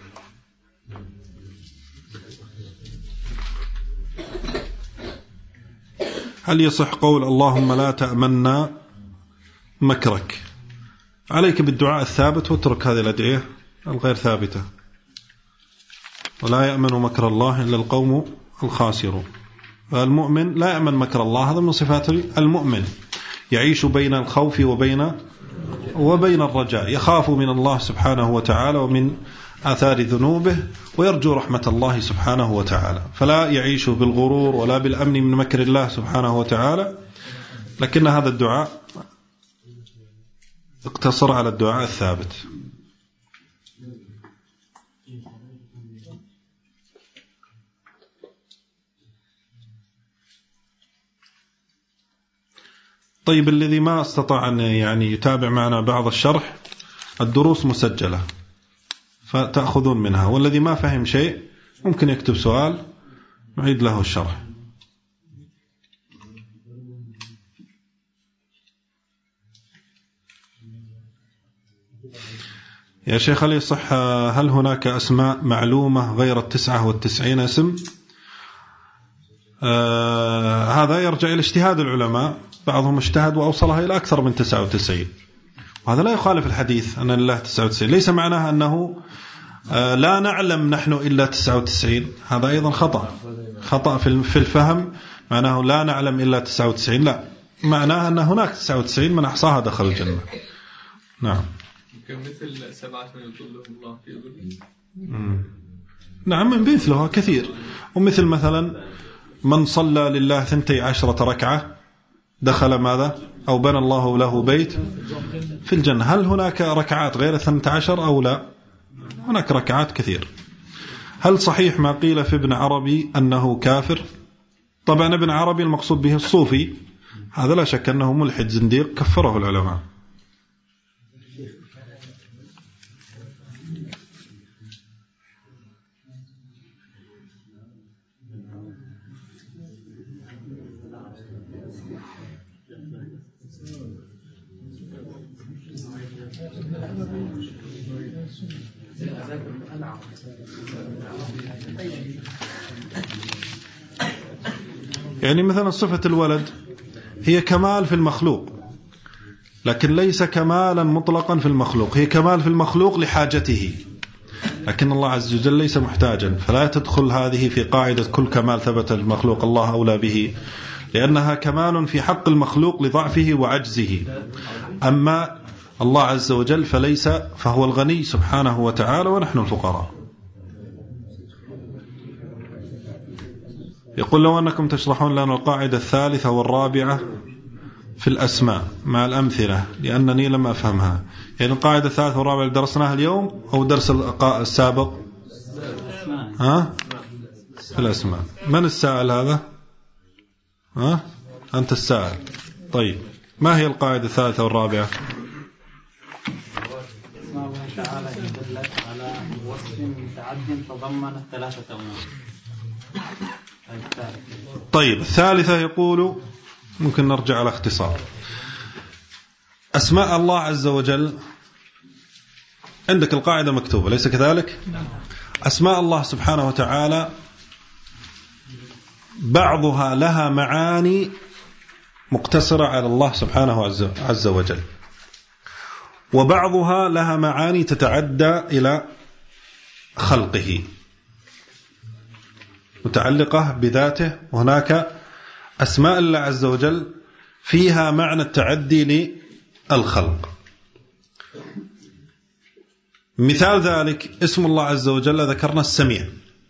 هل يصح قول اللهم لا تأمنا مكرك؟ عليك بالدعاء الثابت واترك هذه الأدعية الغير ثابتة. ولا يأمن مكر الله إلا القوم الخاسرون. المؤمن لا يأمن مكر الله، هذا من صفات المؤمن، يعيش بين الخوف وبين الرجاء، يخاف من الله سبحانه وتعالى ومن آثار ذنوبه، ويرجو رحمة الله سبحانه وتعالى، فلا يعيش بالغرور ولا بالأمن من مكر الله سبحانه وتعالى. لكن هذا الدعاء اقتصر على الدعاء الثابت. طيب الذي ما استطاع أن يعني يتابع معنا بعض الشرح، الدروس مسجلة فتأخذون منها، والذي ما فهم شيء ممكن يكتب سؤال نعيد له الشرح. يا شيخ هل يصح، هل هناك أسماء معلومة غير 99 اسم؟ هذا يرجع إلى اجتهاد العلماء، بعضهم اجتهد وأوصلها إلى أكثر من 99، وهذا لا يخالف الحديث أن لله 99، ليس معناها أنه لا نعلم نحن إلا 99، هذا أيضا خطأ في الفهم، معناه لا نعلم إلا 99، لا، معناها أن هناك 99 من أحصاها دخل الجنة. نعم. مثل 7 يظلهم الله في ظله. نعم مثلها كثير، ومثل مثلا من صلى لله 12 ركعة دخل ماذا؟ أو بنى الله له بيت في الجنة. هل هناك ركعات غير 12 أو لا؟ هناك ركعات كثير. هل صحيح ما قيل في ابن عربي أنه كافر؟ طبعا ابن عربي المقصود به الصوفي، هذا لا شك أنه ملحد زنديق كفره العلماء. يعني مثلا صفة الولد هي كمال في المخلوق، لكن ليس كمالا مطلقا في المخلوق، هي كمال في المخلوق لحاجته، لكن الله عز وجل ليس محتاجا، فلا تدخل هذه في قاعدة كل كمال ثبت المخلوق الله أولى به، لأنها كمال في حق المخلوق لضعفه وعجزه. أما الله عز وجل فهو الغني سبحانه وتعالى ونحن الفقراء. يقول لو أنكم تشرحون لنا القاعدة الثالثة والرابعة في الأسماء مع الأمثلة، لأنني لم أفهمها. يعني القاعدة الثالثة والرابعة درسناها اليوم أو درس السابق؟ في الأسماء. من السائل هذا؟ أنت السائل. طيب ما هي القاعدة الثالثة والرابعة؟ اسماء الله تعالى يدلت على وصف متعد تضمن 3 أمور. طيب الثالثة يقول، ممكن نرجع على اختصار. أسماء الله عز وجل عندك القاعدة مكتوبة ليس كذلك؟ أسماء الله سبحانه وتعالى بعضها لها معاني مقتصرة على الله سبحانه عز وجل، وبعضها لها معاني تتعدى إلى خلقه متعلقة بذاته. وهناك أسماء الله عز وجل فيها معنى التعدي للخلق. مثال ذلك اسم الله عز وجل ذكرنا السميع.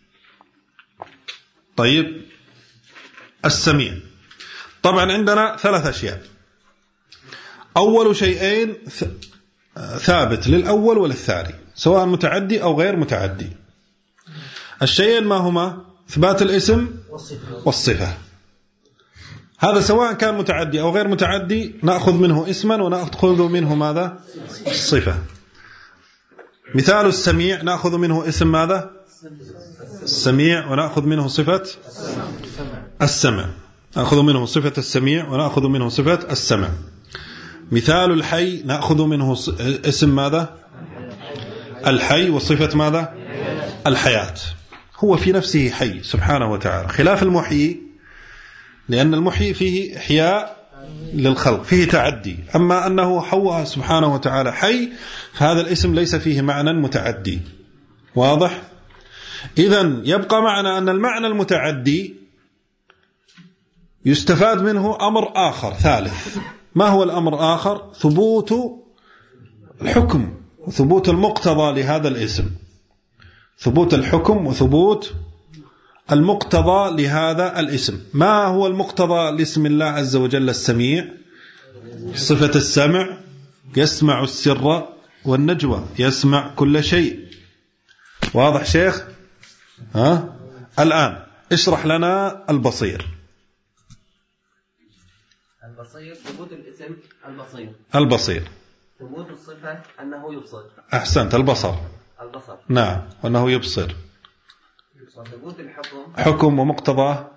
طيب السميع طبعا عندنا 3 أشياء. أول شيئين ثابت للأول وللثاني سواء متعدي أو غير متعدي. الشيئين ما هما؟ إثبات الاسم والصفة. هذا سواء كان متعدي أو غير متعدي نأخذ منه اسما ونأخذ منه ماذا؟ الصفة. مثال السميع نأخذ منه اسم ماذا؟ السميع، ونأخذ منه صفة السمع، نأخذ منه صفة السميع ونأخذ منه صفة السمع. مثال الحي نأخذ منه اسم ماذا؟ الحي، وصفة ماذا؟ الحياة. هو في نفسه حي سبحانه وتعالى، خلاف المحيي، لأن المحيي فيه إحياء للخلق، فيه تعدي. أما أنه هو سبحانه وتعالى حي، فهذا الاسم ليس فيه معنى متعدي. واضح؟ إذن يبقى معنا أن المعنى المتعدي يستفاد منه أمر آخر ثالث. ما هو الأمر الآخر؟ ثبوت الحكم وثبوت المقتضى لهذا الاسم، ثبوت الحكم وثبوت المقتضى لهذا الاسم. ما هو المقتضى لاسم الله عز وجل السميع؟ صفة السمع، يسمع السر والنجوى، يسمع كل شيء. واضح شيخ؟ الآن اشرح لنا البصير. البصير ثبوت الاسم البصير. البصير ثبوت الصفة أنه يبصر. أحسنت. البصر البصر. نعم، وأنه يبصر. ثبوت الحكم حكم ومقتضاه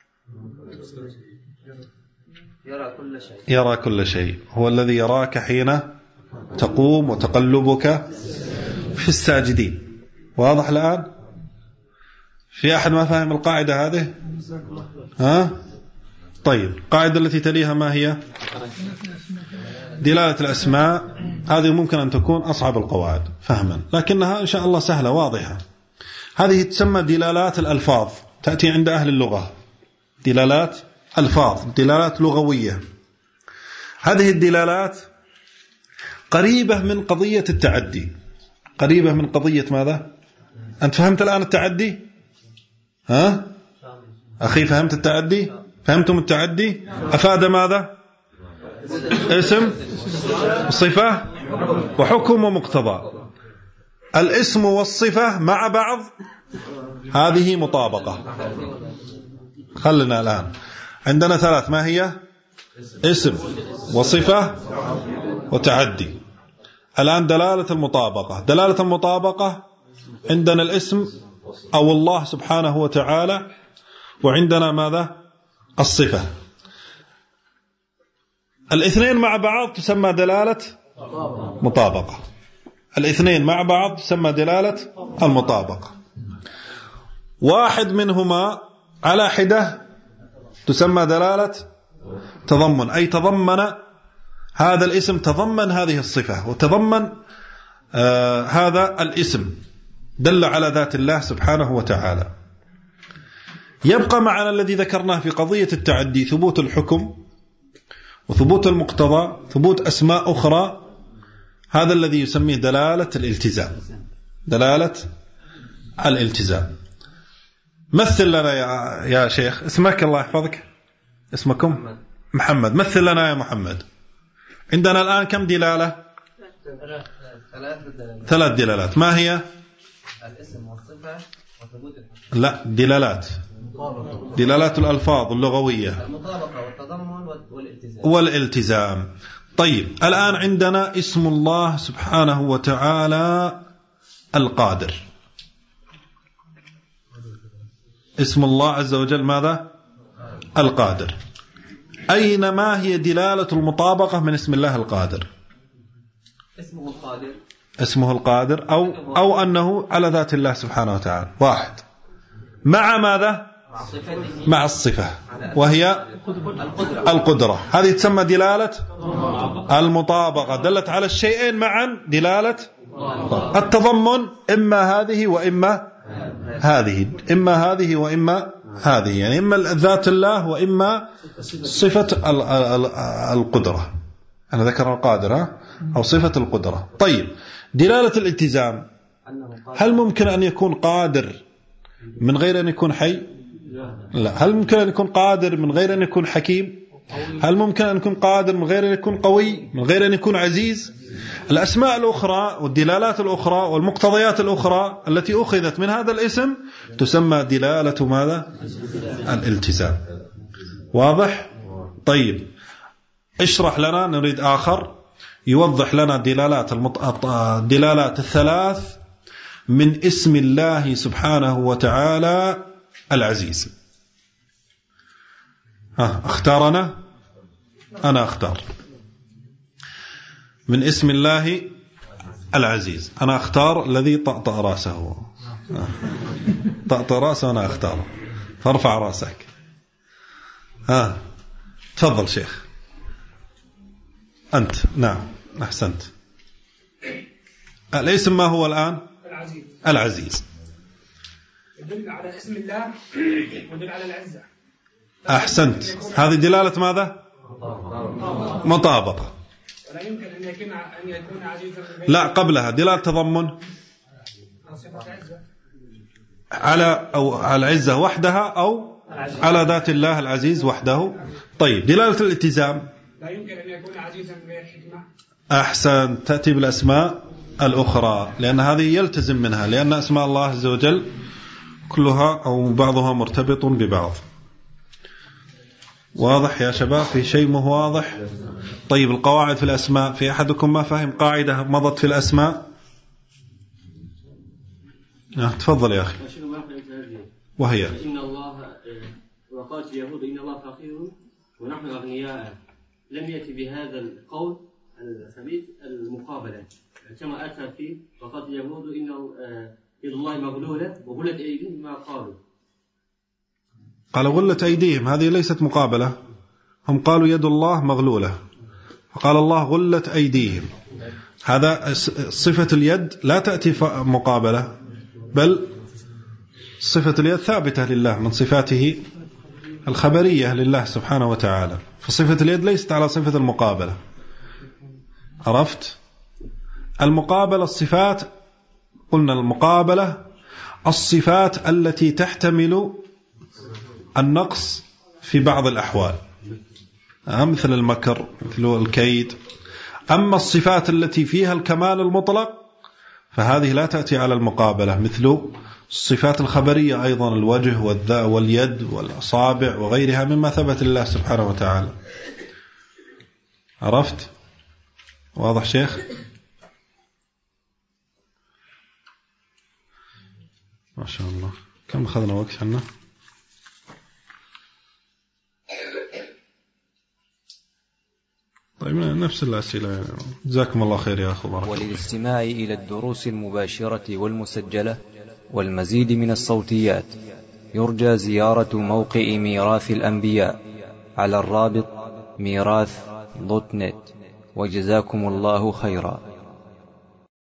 يرى كل شيء. يرى كل شيء، هو الذي يراك حين تقوم وتقلبك في الساجدين. واضح الآن؟ في أحد ما فاهم القاعدة هذه؟ ها؟ طيب، القاعدة التي تليها ما هي؟ دلالة الأسماء. هذه ممكن أن تكون أصعب القواعد فهما، لكنها إن شاء الله سهلة واضحة. هذه تسمى دلالات الألفاظ، تأتي عند أهل اللغة دلالات ألفاظ، دلالات لغوية. هذه الدلالات قريبة من قضية التعدي. قريبة من قضية ماذا؟ أنت فهمت الآن التعدي؟ ها؟ أخي فهمت التعدي؟ فهمتم التعدي؟ أفاد ماذا؟ اسم صفة وحكم ومقتضى. الاسم والصفة مع بعض هذه مطابقة. خلنا الآن عندنا ثلاث، ما هي؟ اسم وصفة وتعدي. الآن دلالة المطابقة. دلالة المطابقة عندنا الاسم أو الله سبحانه وتعالى، وعندنا ماذا؟ الصفة. الاثنين مع بعض تسمى دلالة مطابقة. الاثنين مع بعض تسمى دلالة المطابقة. واحد منهما على حدة تسمى دلالة تضمن، أي تضمن هذا الاسم، تضمن هذه الصفة، وتضمن هذا الاسم، دل على ذات الله سبحانه وتعالى. يبقى معنا الذي ذكرناه في قضية التعدي، ثبوت الحكم وثبوت المقتضى، ثبوت أسماء أخرى. هذا الذي يسميه دلالة الالتزام. دلالة الالتزام. مثل لنا يا شيخ، اسمك الله يحفظك، اسمكم محمد. مثل لنا يا محمد. عندنا الآن كم دلالة؟ ثلاث دلالات. ما هي؟ الاسم والصفة وثبوت الحكم. لا، دلالات الألفاظ اللغوية، المطابقة والتضمن والالتزام. طيب، الآن عندنا اسم الله سبحانه وتعالى القادر. اسم الله عز وجل ماذا؟ القادر. أين ما هي دلالة المطابقة من اسم الله القادر؟ اسمه القادر. اسمه القادر أو أنه على ذات الله سبحانه وتعالى. واحد. مع ماذا؟ مع الصفة، وهي القدرة. هذه تسمى دلالة المطابقة، دلت على الشيئين معا دلالة التضمن. إما هذه وإما هذه، إما هذه وإما هذه، يعني إما ذات الله وإما صفة القدرة. أنا ذكر القادر أو صفة القدرة. طيب، دلالة الالتزام، هل ممكن أن يكون قادر من غير أن يكون حي؟ لا. هل ممكن أن يكون قادر من غير أن يكون حكيم؟ هل ممكن أن يكون قادر من غير أن يكون قوي، من غير أن يكون عزيز؟ الأسماء الأخرى والدلالات الأخرى والمقتضيات الأخرى التي أخذت من هذا الاسم تسمى دلالة ماذا؟ الالتزام. واضح؟ طيب، اشرح لنا، نريد آخر يوضح لنا دلالات الثلاث من اسم الله سبحانه وتعالى العزيز. اختارنا، أنا أختار من اسم الله العزيز. أنا أختار الذي طأطأ رأسه. طأطأ رأسه أنا أختاره، فارفع رأسك. تفضل شيخ. أنت. نعم، أحسنت. الاسم ما هو الآن؟ العزيز. يدل على اسم الله ويدل على العزة. أحسنت. هذه دلالة ماذا؟ مطابقة. ولا يمكن أن يكون عزيزا. لا، قبلها دلالة تضمن على العزة وحدها أو على ذات الله العزيز وحده. طيب، دلالة الالتزام لا يمكن أن يكون عزيزا بغير حكمة. أحسن، تأتي بالأسماء الأخرى، لأن هذه يلتزم منها، لأن أسماء الله عز وجل كلها أو بعضها مرتبط ببعض. واضح يا شباب؟ في شيء مو واضح؟ طيب، القواعد في الأسماء، في أحدكم ما فهم قاعدة مضت في الأسماء؟ تفضل يا أخي. وهي إن الله وقالت اليهود إن الله فقير ونحن أغنياء، لم يأتي بهذا القول الخبيث المقابلة كما أتى في وقالت اليهود إن يد الله مغلولة وغلت أيديهم ما قالوا. قال غلت أيديهم، هذه ليست مقابلة. هم قالوا يد الله مغلولة، وقال الله غلت أيديهم. هذا صفة اليد لا تأتي مقابلة، بل صفة اليد ثابتة لله من صفاته الخبرية لله سبحانه وتعالى، فصفة اليد ليست على صفة المقابلة. عرفت؟ المقابلة الصفات، قلنا المقابلة الصفات التي تحتمل النقص في بعض الأحوال، مثل المكر، مثل الكيد. أما الصفات التي فيها الكمال المطلق فهذه لا تأتي على المقابلة، مثل الصفات الخبرية أيضا، الوجه واليد والأصابع وغيرها مما ثبت لله سبحانه وتعالى. عرفت؟ واضح شيخ؟ ما شاء الله. كم أخذنا وقت عنا؟ طيب نفس الأسئلة. جزاكم الله خير يا أخو بارك. وللاستماع إلى الدروس المباشرة والمسجلة والمزيد من الصوتيات يرجى زيارة موقع ميراث الأنبياء على الرابط ميراث.net. وجزاكم الله خيرا.